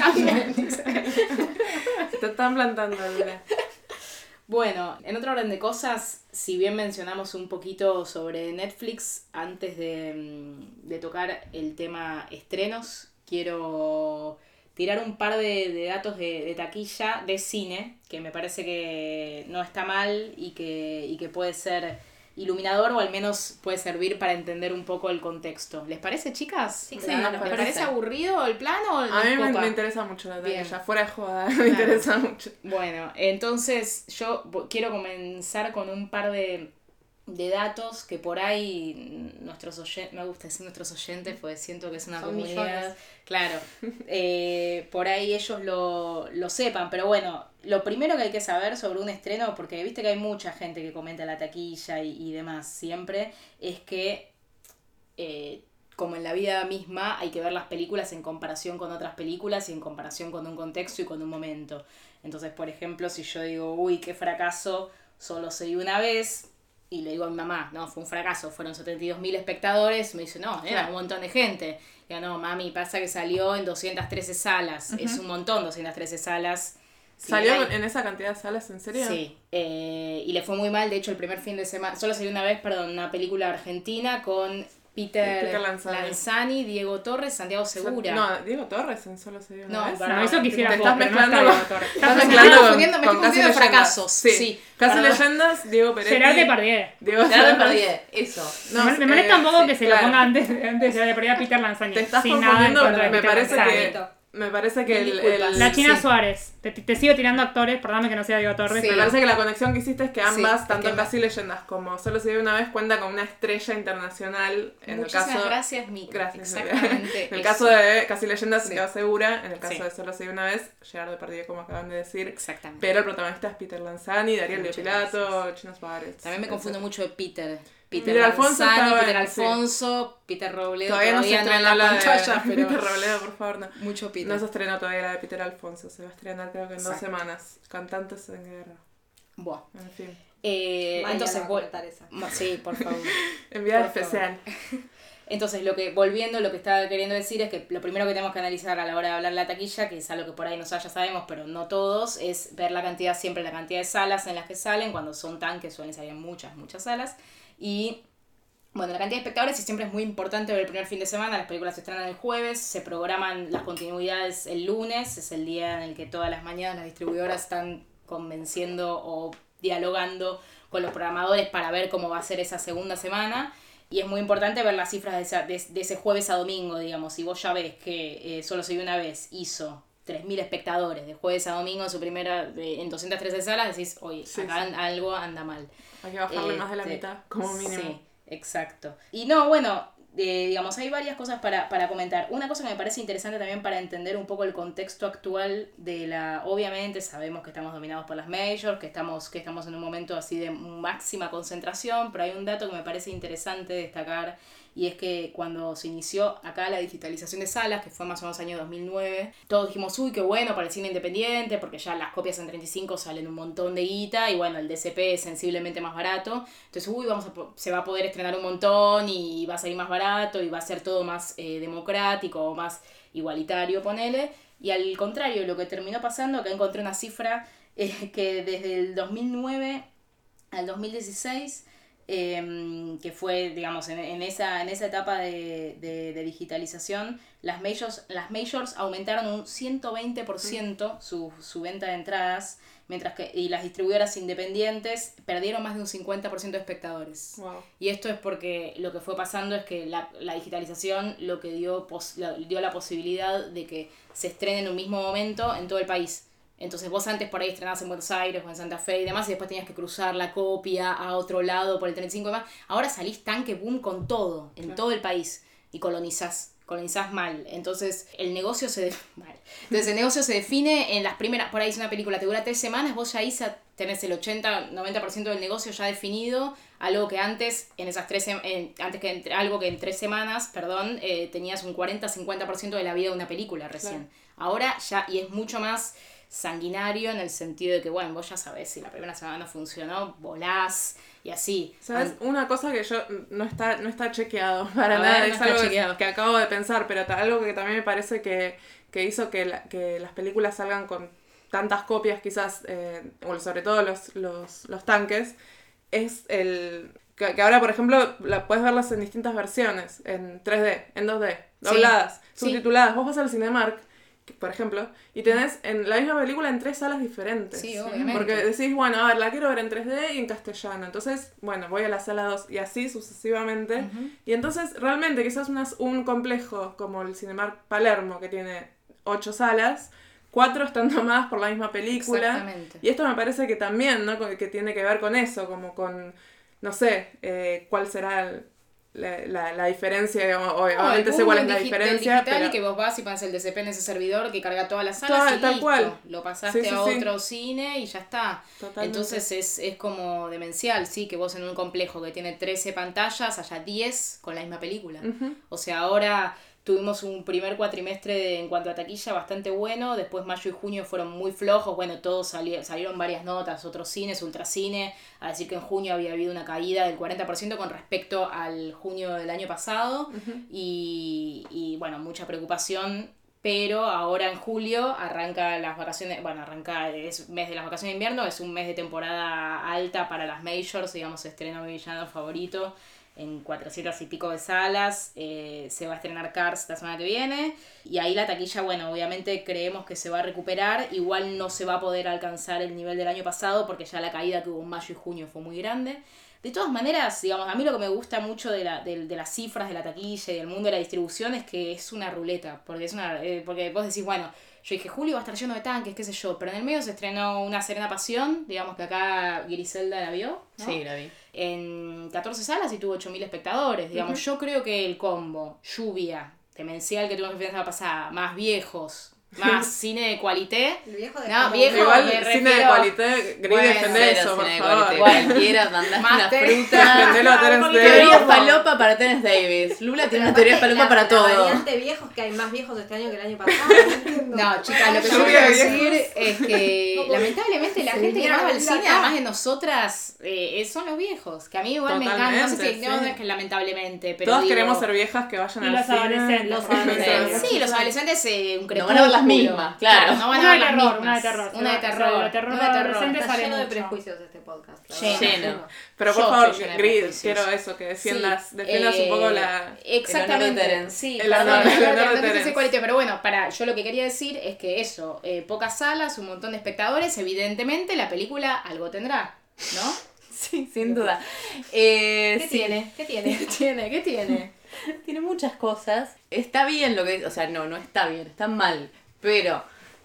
S5: Te están plantando, Luna.
S1: Bueno, en otro orden de cosas, si bien mencionamos un poquito sobre Netflix, antes de tocar el tema estrenos, quiero tirar un par de datos de taquilla de cine, que me parece que no está mal y que puede ser iluminador o al menos puede servir para entender un poco el contexto. ¿Les parece, chicas?
S3: Sí,
S1: ¿Les
S3: nos
S1: parece
S3: parece.
S1: aburrido el plan o
S5: A mí
S1: les copa?
S5: me interesa mucho la
S1: Bien.
S5: taquilla, fuera de joda, me interesa mucho.
S1: Bueno, entonces yo quiero comenzar con un par de datos que por ahí nuestros oyentes, me gusta decir nuestros oyentes, pues siento que es una
S3: Son
S1: comunidad,
S3: millones.
S1: claro, por ahí ellos lo sepan, pero bueno, lo primero que hay que saber sobre un estreno, porque viste que hay mucha gente que comenta la taquilla y demás siempre, es que como en la vida misma hay que ver las películas en comparación con otras películas y en comparación con un contexto y con un momento. Entonces, por ejemplo, si yo digo, uy, qué fracaso, Solo se dio una vez, y le digo a mi mamá, no, fue un fracaso, fueron 72.000 espectadores, me dice, no, era un montón de gente. Digo, no, mami, pasa que salió en 213 salas, es un montón 213 salas.
S5: ¿Salió en esa cantidad de salas, en serio?
S1: Sí, y le fue muy mal, de hecho el primer fin de semana, solo salió una vez, una película argentina con Peter Lanzani, Diego Torres, Santiago Segura.
S5: No, Diego Torres en Solo se dio una vez.
S4: No, eso quisiera.
S5: Te estás mezclando
S1: con Casi Leyendas. Fracasos. Sí.
S5: Casi Leyendas, Diego Peretti.
S4: Gerard Depardieu.
S2: Gerard Depardieu, eso.
S4: No, me molesta un poco que se lo ponga antes de Gerard Depardieu a Peter Lanzani.
S5: Te estás
S4: sin
S5: confundiendo,
S4: nada en contra de
S5: me parece que
S4: la China Suárez. Te sigo tirando actores, perdóname que no sea Diego Torres.
S5: Sí. Me parece que la conexión que hiciste es que ambas, tanto Casi Leyendas como Solo se dio una vez, cuenta con una estrella internacional.
S1: Muchísimas gracias, Mica.
S5: Gracias.
S1: Exactamente.
S5: En el caso de Casi Leyendas se quedó segura, en el caso de Solo se dio una vez, Gerard Depardieu, como acaban de decir.
S1: Exactamente.
S5: Pero el protagonista es Peter Lanzani, Darío Leo Pilato, China Suárez.
S1: También me confundo mucho de Peter
S5: Alfonso,
S1: Peter Robledo.
S5: Todavía no se estrenó la
S1: pantalla,
S5: de Peter Robledo, por favor, no.
S1: Mucho Peter.
S5: No se estrenó todavía la de Peter Alfonso, se va a estrenar creo que en 2 semanas. Cantantes en guerra.
S1: Buah.
S5: En fin.
S1: Entonces,
S3: esa.
S1: Sí, por favor.
S5: Enviada especial.
S1: Entonces, lo que estaba queriendo decir es que lo primero que tenemos que analizar a la hora de hablar de la taquilla, que es algo que por ahí nosotros ya sabemos, pero no todos, es ver siempre la cantidad de salas en las que salen, cuando son que suelen salir en muchas salas. Y bueno, la cantidad de espectadores, y siempre es muy importante ver el primer fin de semana. Las películas se estrenan el jueves, se programan las continuidades el lunes, es el día en el que todas las mañanas las distribuidoras están convenciendo o dialogando con los programadores para ver cómo va a ser esa segunda semana. Y es muy importante ver las cifras de ese jueves a domingo, digamos. Si vos ya ves que Solo se dio una vez hizo 3.000 espectadores de jueves a domingo en su primera, en 213 salas, decís, oye, algo anda mal.
S5: Hay que bajarle más de la mitad, como mínimo.
S1: Sí, exacto. Y no, bueno, digamos, hay varias cosas para comentar. Una cosa que me parece interesante también para entender un poco el contexto actual obviamente sabemos que estamos dominados por las majors, que estamos en un momento así de máxima concentración, pero hay un dato que me parece interesante destacar, y es que cuando se inició acá la digitalización de salas, que fue más o menos año 2009, todos dijimos, uy, qué bueno para el cine independiente, porque ya las copias en 35 salen un montón de guita, y bueno, el DCP es sensiblemente más barato, entonces, se va a poder estrenar un montón, y va a salir más barato, y va a ser todo más democrático, más igualitario, ponele, y al contrario, lo que terminó pasando, acá encontré una cifra, que desde el 2009 al 2016... que fue, digamos, en esa etapa de digitalización, las majors aumentaron un 120% su venta de entradas, mientras que las distribuidoras independientes perdieron más de un 50% de espectadores.
S5: Wow.
S1: Y esto es porque lo que fue pasando es que la digitalización lo que dio la posibilidad de que se estrene en un mismo momento en todo el país. Entonces vos antes por ahí estrenabas en Buenos Aires o en Santa Fe y demás, y después tenías que cruzar la copia a otro lado por el 35 y demás. Ahora salís boom con todo, en todo el país, y colonizás mal. Entonces el negocio se define en las primeras, por ahí es una película, te dura 3 semanas, vos ya ahí tenés el 80-90% del negocio ya definido, algo que antes, algo que en 3 semanas, tenías un 40-50% de la vida de una película recién. Claro. Ahora ya, y es mucho más sanguinario en el sentido de que, bueno, vos ya sabés, si la primera semana funcionó, volás y así.
S5: ¿Sabes? Una cosa que yo no está chequeado para nada, es algo que acabo de pensar, pero algo que también me parece que hizo que las películas salgan con tantas copias, quizás, sobre todo los tanques, es que ahora, por ejemplo, puedes verlas en distintas versiones, en 3D, en 2D, dobladas, subtituladas. Vos vas al Cinemark, por ejemplo, y tenés en la misma película en 3 salas diferentes.
S1: Sí, obviamente.
S5: Porque decís, bueno, a ver, la quiero ver en 3D y en castellano. Entonces, bueno, voy a la sala 2 y así sucesivamente. Uh-huh. Y entonces, realmente, quizás un complejo como el Cinemark Palermo, que tiene 8 salas, 4 están tomadas por la misma película.
S1: Exactamente.
S5: Y esto me parece que también, ¿no? Que tiene que ver con eso, como con, no sé, cuál será la diferencia, digamos, obviamente sé cuál es la diferencia.
S1: Digital,
S5: pero
S1: que vos vas y pones el DCP en ese servidor que carga todas las salas y
S5: tal
S1: listo.
S5: Cual.
S1: Lo pasaste a otro cine y ya está.
S5: Totalmente.
S1: Entonces es como demencial, sí, que vos en un complejo que tiene 13 pantallas haya 10 con la misma película. Uh-huh. O sea, ahora Tuvimos un primer cuatrimestre en cuanto a taquilla bastante bueno, después mayo y junio fueron muy flojos, bueno, todos salieron varias notas, otros cines, Ultracine, a decir que en junio había habido una caída del 40% con respecto al junio del año pasado, y bueno, mucha preocupación, pero ahora en julio arranca las vacaciones, bueno, es mes de las vacaciones de invierno, es un mes de temporada alta para las majors, digamos, se estrena Mi Villano Favorito, en 400 y pico de salas, se va a estrenar Cars la semana que viene, y ahí la taquilla, bueno, obviamente creemos que se va a recuperar, igual no se va a poder alcanzar el nivel del año pasado, porque ya la caída que hubo en mayo y junio fue muy grande. De todas maneras, digamos, a mí lo que me gusta mucho de las cifras de la taquilla y del mundo de la distribución es que es una ruleta, porque vos decís, bueno, yo dije, julio va a estar lleno de tanques, qué sé yo, pero en el medio se estrenó Una Serena Pasión, digamos que acá Griselda la vio, ¿no?
S2: Sí, la vi.
S1: En 14 salas y tuvo 8.000 espectadores, digamos, yo creo que el combo, lluvia, demencial que tuvimos la semana pasada, más viejos, más cine de cualité.
S3: El viejo de
S1: No, viejo,
S5: igual
S1: me
S5: cine
S1: refiero...
S5: de cualité, Gris
S1: Bueno,
S5: defende
S2: Cero
S5: eso, por
S2: cine de
S5: favor.
S2: cualité.
S1: Bueno.
S2: Cualquiera, mandaste una
S1: Máster.
S2: fruta.
S5: Defendelo a Terence
S1: porque
S5: Davis.
S2: Teoría
S1: Pero-
S2: falopa para Terence Davis. Lula tiene una teoría falopa para
S3: La
S2: todo.
S3: variante viejos, que hay más viejos este año que el año pasado. No entiendo.
S1: No, chicas, lo que yo
S5: Lluvia
S1: quiero
S5: de
S1: decir
S5: viejos.
S1: es que lamentablemente la
S3: Se
S1: gente que
S3: vinieron
S1: más va
S3: a
S1: al
S3: vivir
S1: cine,
S3: acá.
S1: además de nosotras, son los viejos. Que a mí igual me encanta, no sé si
S5: Totalmente,
S1: no
S5: sí.
S1: es que lamentablemente, pero
S5: Todos
S1: digo,
S5: queremos ser viejas que vayan
S4: Y
S5: al
S4: los
S5: cine.
S4: adolescentes.
S3: Los
S2: adolescentes.
S1: Sí, los adolescentes un
S2: No
S1: crepúsculo.
S2: van a ver las mismas, claro.
S1: No van a
S4: Una
S1: ver
S4: de
S1: las
S4: terror,
S1: mismas.
S4: una de terror.
S1: Una de
S4: O sea,
S1: terror.
S4: de terror
S1: una de terror.
S4: adolescente
S3: Está
S4: sale
S3: lleno de
S4: mucho.
S3: prejuicios este podcast. la
S1: Lleno.
S3: verdad.
S2: Lleno.
S5: Pero por
S1: Yo
S5: favor,
S1: estoy llena de
S5: Gris,
S1: prejuicios.
S5: quiero eso, que defiendas
S1: Sí,
S5: un poco la...
S1: Exactamente.
S2: el honor de Terence.
S1: Sí,
S5: El
S1: perdón,
S5: honor de
S1: no quise
S5: Terence.
S1: decir cualquier, pero bueno, yo lo que quería decir es que eso, pocas salas, un montón de espectadores, evidentemente la película algo tendrá, ¿no?
S2: Sí, sin duda.
S3: ¿Qué
S2: Sí.
S3: tiene? ¿Qué tiene?
S1: ¿Qué tiene?
S2: Tiene muchas cosas. Está bien lo que... O sea, no está bien, está mal. Pero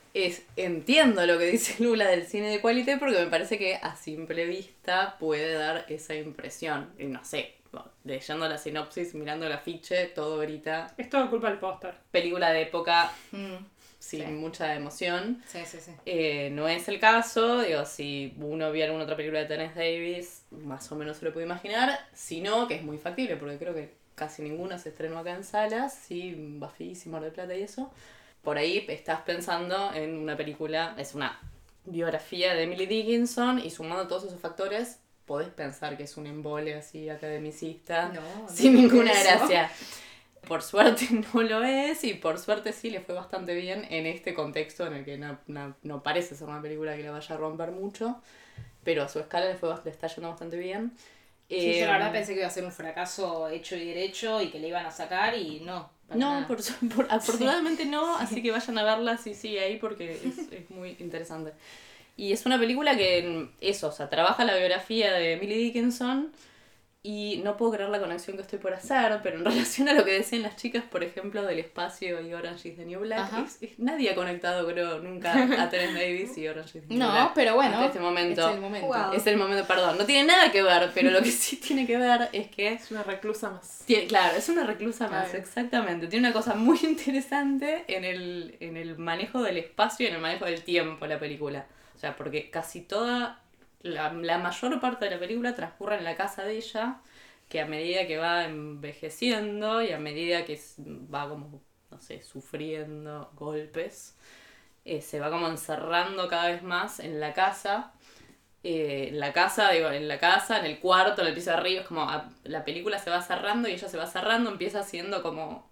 S2: entiendo lo que dice Lula del cine de qualité porque me parece que a simple vista puede dar esa impresión. Y no sé, leyendo la sinopsis, mirando el afiche, todo grita.
S4: Es todo culpa del póster.
S2: Película de época sin
S1: Sí.
S2: mucha emoción.
S1: Sí, sí, sí.
S2: No es el caso, digo, si uno vio alguna otra película de Terence Davis, más o menos se lo puede imaginar, si no, que es muy factible, porque creo que casi ninguna se estrenó acá en salas, sí, Buffy, Mar del Plata y eso, por ahí estás pensando en una película, es una biografía de Emily Dickinson, y sumando todos esos factores, podés pensar que es un embole así academicista,
S1: No,
S2: sin
S1: no
S2: ninguna
S1: eso.
S2: gracia. Por suerte no lo es y por suerte sí le fue bastante bien en este contexto en el que no parece ser una película que la vaya a romper mucho, pero a su escala le está yendo bastante bien.
S1: Sí, yo la verdad pensé que iba a ser un fracaso hecho y derecho y que le iban a sacar y no. para
S2: No,
S1: nada.
S2: afortunadamente no, así que vayan a verla sí ahí porque es muy interesante. Y es una película que eso, o sea, trabaja la biografía de Emily Dickinson. Y no puedo creer la conexión que estoy por hacer, pero en relación a lo que decían las chicas, por ejemplo, del espacio y Orange is the New Black,
S1: Ajá.
S2: nadie ha conectado, creo, nunca a Terence Davis y Orange is the New Black.
S1: No, pero bueno,
S2: hasta este momento.
S1: es el momento.
S3: Wow.
S2: Es el momento, perdón, no tiene nada que ver, pero lo que sí tiene que ver es que
S5: Es una reclusa más.
S2: claro, es una reclusa más,
S5: Claro.
S2: exactamente. Tiene una cosa muy interesante en el manejo del espacio y en el manejo del tiempo la película. O sea, porque casi toda, la mayor parte de la película transcurre en la casa de ella, que a medida que va envejeciendo y a medida que va como, no sé, sufriendo golpes, se va como encerrando cada vez más en la casa. En la casa, en el cuarto, en el piso de arriba, es como la película se va cerrando y ella se va cerrando, empieza siendo como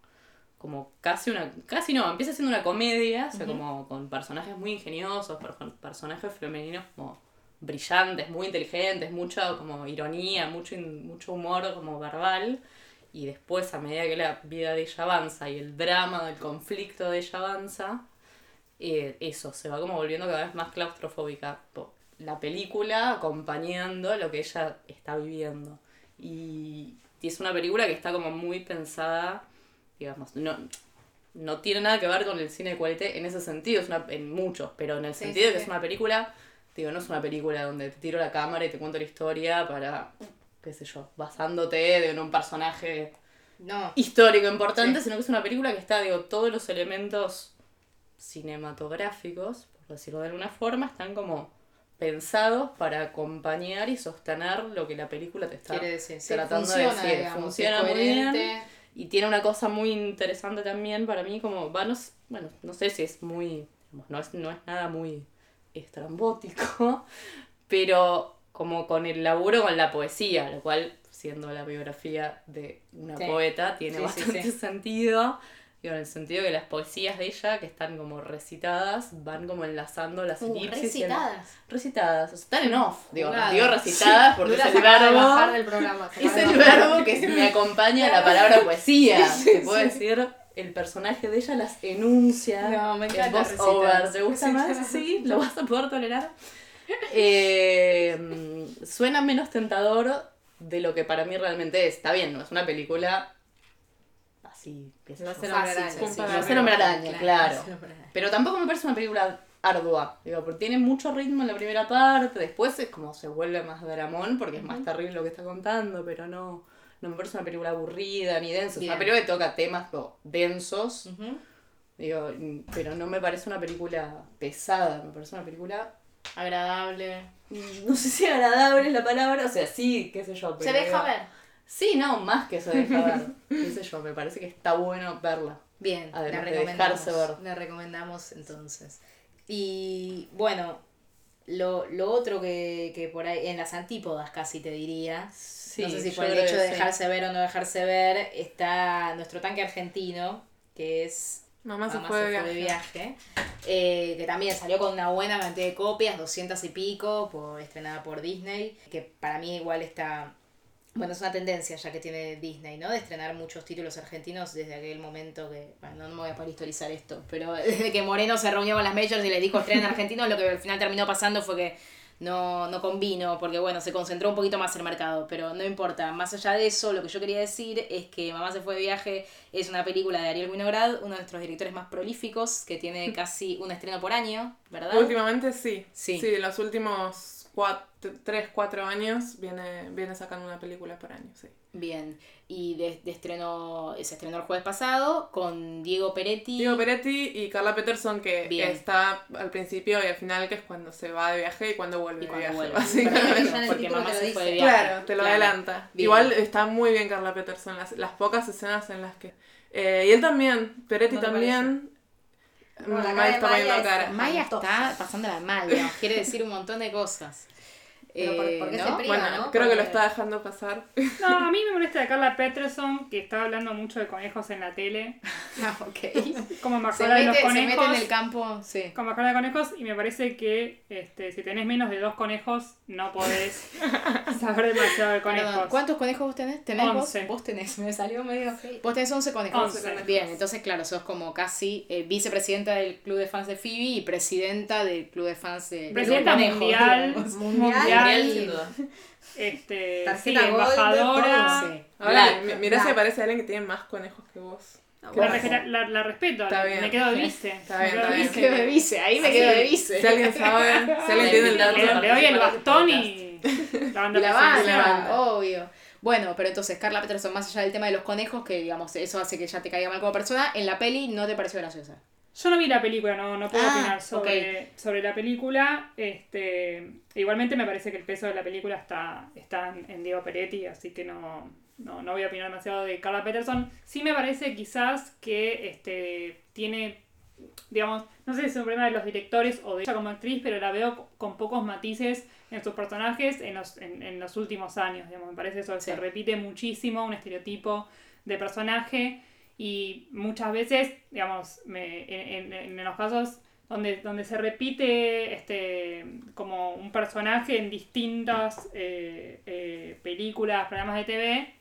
S2: empieza siendo una comedia, o sea, como con personajes muy ingeniosos, personajes femeninos como brillantes, muy inteligentes, mucha como ironía, mucho humor como verbal, y después a medida que la vida de ella avanza y el drama del conflicto de ella avanza, eso, se va como volviendo cada vez más claustrofóbica. La película acompañando lo que ella está viviendo. Y es una película que está como muy pensada, digamos, no tiene nada que ver con el cine de qualité en ese sentido, en muchos, pero en el
S3: Sí,
S2: sentido de
S3: sí,
S2: que
S3: sí.
S2: es una película, digo, no es una película donde te tiro la cámara y te cuento la historia para, qué sé yo, basándote en un personaje
S1: No.
S2: histórico importante,
S1: Sí.
S2: sino que es una película que está, digo, todos los elementos cinematográficos, por decirlo de alguna forma, están como pensados para acompañar y sostener lo que la película te está
S1: Quiere decir, sí,
S2: tratando
S1: funciona,
S2: de decir.
S1: digamos,
S2: Funciona
S1: es
S2: muy bien.
S1: coherente.
S2: Y tiene una cosa muy interesante también para mí, como, no sé si es muy, no es nada muy estrambótico, pero como con el laburo con la poesía, lo cual, siendo la biografía de una poeta, tiene bastante sentido. Digo, en el sentido que las poesías de ella, que están como recitadas, van como enlazando las elipsis. Recitadas, o sea, están en off. Digo recitadas porque es el verbo.
S3: Del programa,
S2: es el verbo que me acompaña a la palabra poesía. Se puede decir, el personaje de ella las enuncia.
S1: No, me encanta
S2: voz over. ¿Te gusta más? Sí, lo vas a poder tolerar. Suena menos tentador de lo que para mí realmente es. Está bien, no es una película así, que
S3: no ser
S2: Hombre Araña, claro. Pero tampoco me parece una película ardua, digo, porque tiene mucho ritmo en la primera parte, después es como se vuelve más dramón porque es más terrible lo que está contando, pero no me parece una película aburrida ni densa, es una película que toca temas densos, digo, pero no me parece una película pesada, me parece una película
S1: agradable.
S2: No sé si agradable es la palabra, o sea, sí, qué sé yo, pero
S3: se deja ver.
S2: Sí, no, más que se deja ver. Qué sé yo, me parece que está bueno verla.
S1: Bien,
S2: además de dejarse ver.
S1: La recomendamos entonces. Y bueno, lo otro que por ahí, en las antípodas casi te diría,
S2: sí,
S1: no sé si por el hecho de dejarse ver o no dejarse ver, está nuestro tanque argentino, que es
S5: Mamá se fue de viaje.
S1: Que también salió con una buena cantidad de copias, 200 y pico, estrenada por Disney, que para mí igual está... Bueno, es una tendencia ya que tiene Disney, ¿no? De estrenar muchos títulos argentinos desde aquel momento que... Bueno, no me voy a paristorializar esto, pero desde que Moreno se reunió con las majors y les dijo estrenen argentinos, lo que al final terminó pasando fue que no convino, porque bueno, se concentró un poquito más el mercado, pero no importa. Más allá de eso, lo que yo quería decir es que Mamá se fue de viaje es una película de Ariel Winograd, uno de nuestros directores más prolíficos, que tiene casi un estreno por año, ¿verdad?
S5: Últimamente sí. Sí, los últimos 3-4 años viene sacando una película por año, sí.
S1: Bien, y se estrenó el jueves pasado con Diego Peretti
S5: y Carla Peterson, que está al principio y al final, que es cuando se va de viaje y cuando vuelve de viaje.
S1: Básicamente, porque Mamá se fue de viaje.
S5: Claro, te lo adelanta. Bien. Igual está muy bien Carla Peterson, las pocas escenas en las que... y él también, Peretti también...
S3: Maya está poniendo cara.
S1: Maya está pasándola mal, ¿no? Quiere decir un montón de cosas.
S3: Pero porque
S1: ¿no?
S3: se priva,
S5: bueno,
S3: ¿no?
S5: creo que lo está dejando pasar.
S4: No, a mí me molesta de Carla Peterson, que está hablando mucho de conejos en la tele.
S1: Ok.
S4: Como embajadora de los conejos.
S1: Se mete en el campo, sí.
S4: Como embajadora de conejos, y me parece que si tenés menos de 2 conejos, no podés saber demasiado de conejos.
S1: Perdón, ¿cuántos conejos vos tenés? ¿Tenés
S4: 11.
S1: Vos tenés, me salió medio...
S3: Sí.
S1: Vos tenés 11 conejos.
S4: 11 conejos.
S1: Bien, entonces claro, sos como casi vicepresidenta del club de fans de Phoebe y presidenta del club de fans de
S4: Presidenta
S1: conejos,
S4: mundial.
S1: digamos.
S3: Mundial,
S2: sin duda.
S3: Tarjeta Gold,
S4: embajadora.
S1: Sí.
S5: Ahora, mirá si aparece alguien que tiene más conejos que vos.
S4: La respeto,
S5: Está bien.
S4: me quedo de vice.
S5: Está bien.
S1: Me quedo de vice, ahí me quedo de vice.
S5: Si alguien sabe, si alguien tiene el dato.
S4: Le doy el bastón y la banda.
S1: Y la
S5: banda.
S1: banda, obvio. Bueno, pero entonces Carla Peterson, más allá del tema de los conejos, que digamos, eso hace que ya te caiga mal como persona, en la peli no te pareció graciosa.
S4: Yo no vi la película, no puedo opinar sobre la película. Igualmente me parece que el peso de la película está en Diego Peretti, así que no voy a opinar demasiado de Carla Peterson. Sí me parece quizás que tiene, digamos, no sé si es un problema de los directores o de ella como actriz, pero la veo con pocos matices en sus personajes en los últimos años. Digamos, me parece eso, se repite muchísimo un estereotipo de personaje. Y muchas veces, digamos, en los casos donde se repite como un personaje en distintas películas, programas de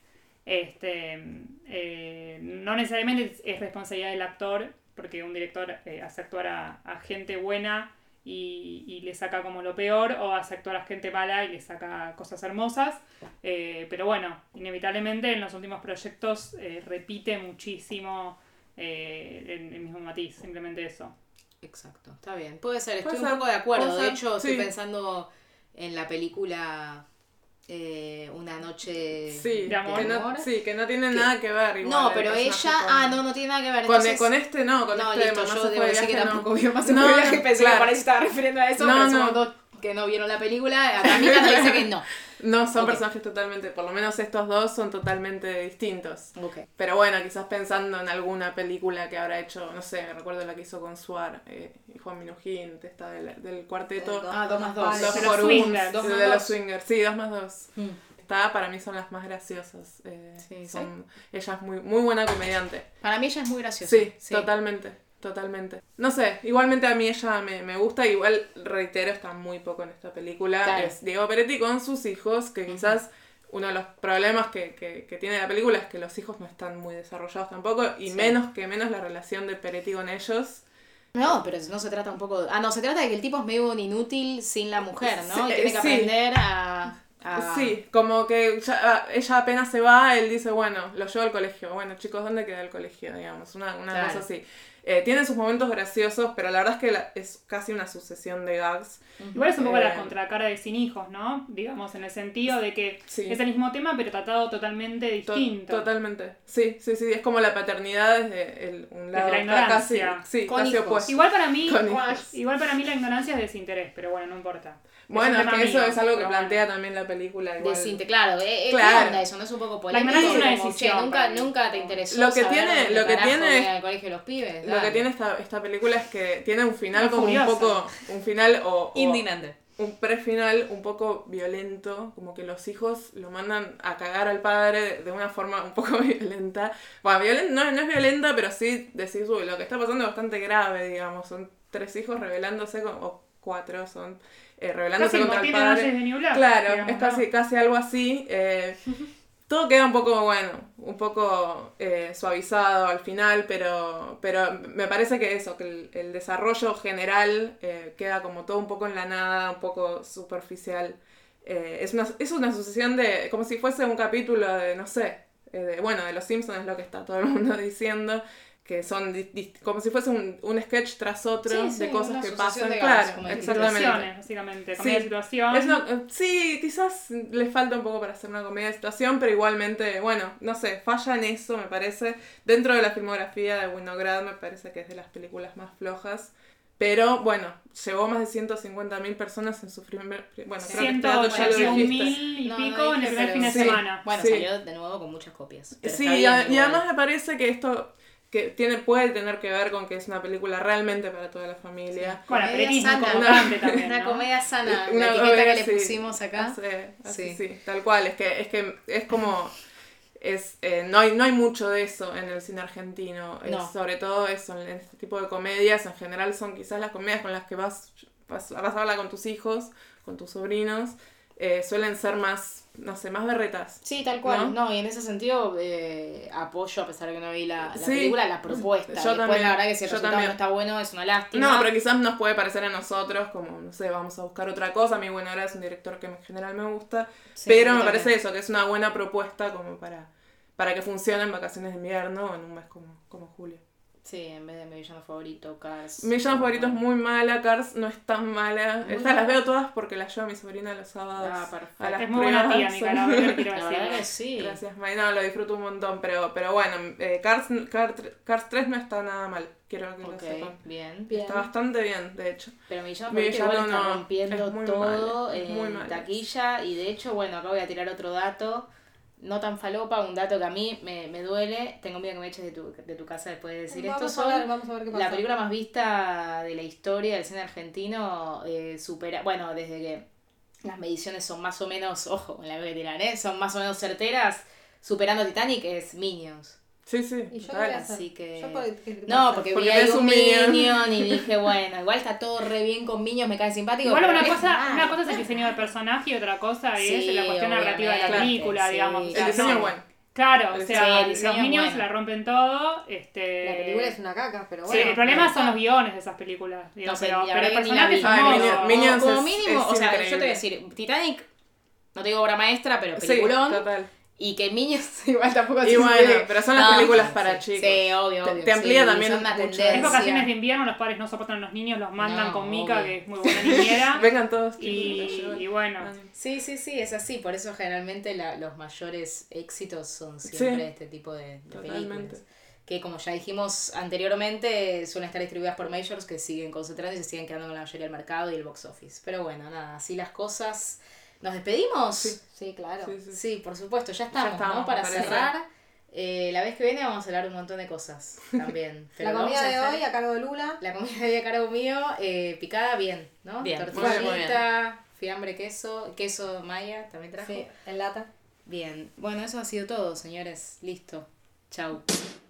S4: TV, no necesariamente es responsabilidad del actor, porque un director hace actuar a gente buena y le saca como lo peor, o hace actuar a gente mala y le saca cosas hermosas, pero bueno, inevitablemente en los últimos proyectos repite muchísimo el mismo matiz, simplemente eso.
S1: Exacto, está bien, puede ser, estoy un poco de acuerdo, de hecho estoy pensando en la película Una noche
S4: de amor.
S5: Que no tiene nada que ver. Igual,
S1: no, pero ella... no tiene nada que ver.
S5: Con
S1: Entonces,
S5: listo,
S1: Mamá
S5: yo
S1: debo decir que tampoco vio Mamá se
S5: no,
S1: fue de viaje, pensé
S5: claro.
S1: que parece que estaba refiriendo a eso, pero somos dos que no vieron la película, acá Mika nos dice que no.
S5: No, son
S1: Ok.
S5: personajes totalmente, por lo menos estos dos son totalmente distintos.
S1: Ok.
S5: Pero bueno, quizás pensando en alguna película que habrá hecho, no sé, recuerdo la que hizo con Suar y Juan Minujín, esta del cuarteto.
S3: Dos
S1: 2 más 2.
S5: Dos
S4: de
S5: por
S4: los
S5: uno,
S4: swingers.
S1: Dos más
S5: de los
S1: dos.
S5: swingers, sí, 2 más 2.
S1: Mm.
S5: Para mí son las más graciosas.
S1: Sí,
S5: Ella es muy, muy buena comediante.
S1: Para mí ella es muy graciosa.
S5: Sí, totalmente. No sé, igualmente a mí ella me gusta, igual reitero, está muy poco en esta película.
S1: Claro.
S5: Es Diego Peretti con sus hijos, que quizás uno de los problemas que tiene la película es que los hijos no están muy desarrollados tampoco, y
S1: Sí.
S5: menos la relación de Peretti con ellos.
S1: No, pero no se trata un poco... no, se trata de que el tipo es medio un inútil sin la mujer, ¿no?
S5: Sí,
S1: Y tiene que
S5: sí.
S1: aprender a...
S5: Sí, como que ella apenas se va, él dice, bueno, lo llevo al colegio. Bueno, chicos, ¿dónde queda el colegio? Digamos, una
S1: Claro.
S5: cosa así. Tiene sus momentos graciosos, pero la verdad es que es casi una sucesión de gags.
S4: Igual es un poco
S5: Eh,
S4: la contracara de Sin Hijos, ¿no? Digamos, en el sentido de que
S5: Sí.
S4: es el mismo tema, pero tratado totalmente distinto.
S5: Totalmente. Sí. Es como la paternidad desde un lado
S4: Desde la
S5: casi,
S4: ignorancia.
S1: Con
S5: casi
S1: hijos.
S5: opuesto.
S4: Igual para mí,
S5: Con hijos.
S4: la ignorancia es desinterés, pero bueno, no importa.
S5: Bueno,
S4: un
S5: es
S4: tema
S5: que eso
S4: mío,
S5: es algo que
S4: pero
S5: plantea
S4: bueno.
S5: también la película. Igual.
S1: Claro,
S5: Claro.
S1: ¿qué onda eso? ¿No es un poco polémico?
S4: ignorancia es una
S1: Como,
S4: decisión
S1: che,
S4: para mí.
S1: nunca te interesó
S5: Lo que
S1: saber
S5: tiene-
S1: dónde
S5: lo que
S1: carajo
S5: tiene-
S1: queda el colegio de los pibes.
S5: Lo que tiene esta película es que tiene un final
S4: Una
S5: como
S4: furiosa.
S5: un poco... Un final o
S2: Indignante.
S5: un prefinal un poco violento, como que los hijos lo mandan a cagar al padre de una forma un poco violenta. Bueno, no es violenta, pero sí decís, uy, lo que está pasando es bastante grave, digamos. Son 3 hijos rebelándose, o 4 son, rebelándose
S4: Casi
S5: contra el
S4: Motín de Noches
S5: padre.
S4: de New Black,
S5: Claro,
S4: digamos,
S5: es
S4: ¿no?
S5: casi algo así. Todo queda un poco, un poco suavizado al final, pero me parece que eso, que el desarrollo general queda como todo un poco en la nada, un poco superficial. Es una sucesión de, como si fuese un capítulo de, no sé, de Los Simpsons es lo que está todo el mundo diciendo, que son como si fuese un sketch tras otro
S1: Sí, sí,
S5: de cosas
S1: una
S5: que
S1: sucesión
S5: pasan.
S1: de gags,
S5: Claro,
S1: como
S5: exactamente.
S4: Situaciones, básicamente. Comedia de
S5: Sí.
S4: situación.
S5: Sí, quizás le falta un poco para hacer una comedia de situación, pero igualmente, no sé, falla en eso, me parece. Dentro de la filmografía de Winograd me parece que es de las películas más flojas. Pero llevó más de 150.000 personas en su primer... Bueno, creo que este dato ya lo
S4: 181.000
S5: dijiste.
S4: y
S1: No,
S4: pico
S1: no
S4: en el
S1: dije,
S4: primer
S1: pero
S4: fin de
S5: sí.
S4: semana.
S1: Bueno,
S5: Sí.
S1: salió de nuevo con muchas copias. Pero
S5: Sí,
S1: está
S5: y
S1: bien,
S5: y
S1: igual.
S5: además me parece que esto puede tener que ver con que es una película realmente para toda la familia.
S4: Bueno,
S1: Comedia
S4: pero es muy
S1: sana.
S4: constante también,
S1: Una
S4: ¿no?
S1: comedia sana,
S5: Una
S1: la etiqueta
S5: comedia,
S1: que
S5: sí.
S1: le pusimos acá.
S5: Sí, tal cual. Es que es como... no hay mucho de eso en el cine argentino.
S1: No.
S5: Sobre todo eso, en este tipo de comedias. En general son quizás las comedias con las que vas a hablar con tus hijos, con tus sobrinos. Suelen ser más, no sé, más berretas.
S1: Sí, tal cual.
S5: ¿No?
S1: No, y en ese sentido apoyo, a pesar de que no vi la
S5: Sí.
S1: película, la propuesta.
S5: Yo
S1: Después,
S5: también,
S1: la verdad que si el
S5: yo
S1: resultado
S5: también.
S1: no está bueno, es una lástima.
S5: No, pero quizás nos puede parecer a nosotros como, no sé, vamos a buscar otra cosa. A mí, ahora es un director que en general me gusta.
S1: Sí,
S5: pero
S1: a mí
S5: me parece
S1: también.
S5: eso, que es una buena propuesta como para que funcione en vacaciones de invierno o en un mes como julio.
S1: Sí, en vez de mi villano favorito, Cars.
S5: Mi villano favorito es muy mala, Cars no es tan mala.
S1: Muy
S5: Estas las
S1: mala.
S5: veo todas porque las llevo a mi sobrina los sábados.
S1: Ah, perfecto.
S5: a las
S4: Es muy buena
S5: pruebas.
S4: tía, Micaela, ahora quiero
S1: La verdad que
S4: decirlo.
S1: sí.
S5: Gracias, May. No, lo disfruto un montón, pero Cars 3 no está nada mal, quiero que lo
S1: Ok,
S5: sepan.
S1: bien.
S5: Está bastante bien, de hecho.
S1: Pero mi villano
S5: Mi
S1: favorito igual
S5: villano
S1: está
S5: no,
S1: rompiendo
S5: es muy
S1: todo
S5: malo, es
S1: en
S5: muy malo.
S1: taquilla. Y de hecho, acá voy a tirar otro dato. No tan falopa, un dato que a mí me duele. Tengo miedo que me eches de tu casa después de decir
S3: Vamos
S1: esto.
S3: a ver qué pasa.
S1: La película más vista de la historia del cine argentino supera, bueno, desde que las mediciones son más o menos, ojo, con la que tiran, son más o menos certeras, superando Titanic, es Minions.
S5: Sí, sí.
S3: ¿Y yo
S5: total.
S3: qué voy a hacer?
S1: Así que...
S3: Yo ¿qué
S1: No,
S3: pasa?
S1: porque
S5: Porque
S1: vi ahí
S5: ves
S1: un
S5: un Minion.
S1: Minion y dije, bueno, igual está todo re bien con Minions, me cae simpático.
S4: Igual
S1: pero
S4: una
S1: es
S4: cosa
S1: malo.
S4: es el diseño del personaje y otra cosa
S1: Sí,
S4: es la cuestión narrativa de la
S1: obviamente,
S4: película,
S1: sí.
S4: digamos. O
S5: El
S4: sea,
S5: diseño
S4: no.
S5: es bueno.
S4: Claro,
S5: El
S4: o sea,
S1: diseño es
S4: los Minions
S1: bueno.
S4: la rompen todo.
S3: La película es una caca, pero
S4: Sí,
S3: bueno.
S4: el problema son los guiones de esas películas. Digo,
S1: No sé,
S4: pero
S1: la
S4: el
S1: verdad que ni
S4: personaje
S1: la
S4: es
S1: vi.
S5: Ay,
S4: hermoso.
S5: Minions
S1: como
S5: es-
S1: mínimo,
S5: es
S1: o sea, yo te
S5: increíble.
S1: voy a decir, Titanic, no te digo obra maestra, pero
S5: Sí,
S1: peliculón.
S5: total.
S1: Y que Minions igual tampoco
S5: Y
S1: se
S5: bueno,
S1: puede.
S5: pero son las películas para
S1: sí,
S5: chicos.
S1: Sí, obvio,
S5: Te-
S1: obvio.
S5: te amplía
S1: sí,
S5: también
S1: son una
S5: mucho.
S1: tendencia.
S4: Es vacaciones de invierno, los padres no soportan a los niños, los mandan
S1: No,
S4: con Mika,
S1: obvio.
S4: que es muy buena niñera.
S5: Vengan todos chicos.
S4: y,
S5: los llevan.
S4: y bueno,
S1: Sí, es así. Por eso generalmente los mayores éxitos son siempre
S5: Sí,
S1: este tipo de
S5: totalmente.
S1: películas. que como ya dijimos anteriormente, suelen estar distribuidas por majors que siguen concentrando y se siguen quedando con la mayoría del mercado y el box office. Pero bueno, nada, así las cosas. ¿Nos despedimos?
S3: Sí, claro.
S1: Sí, por supuesto, ya estamos, ¿no?
S5: me
S1: Para
S5: parece.
S1: cerrar, la vez que viene vamos a hablar de un montón de cosas también. Pero
S3: La comida
S1: vamos
S3: de
S1: a hacer-
S3: hoy a cargo de Lula.
S1: La comida de hoy a cargo mío, picada bien, ¿no?
S2: Bien,
S1: Tortillita, fiambre, queso maya, también trajo.
S3: Sí, en lata.
S1: Bien, bueno, eso ha sido todo, señores. Listo. Chau.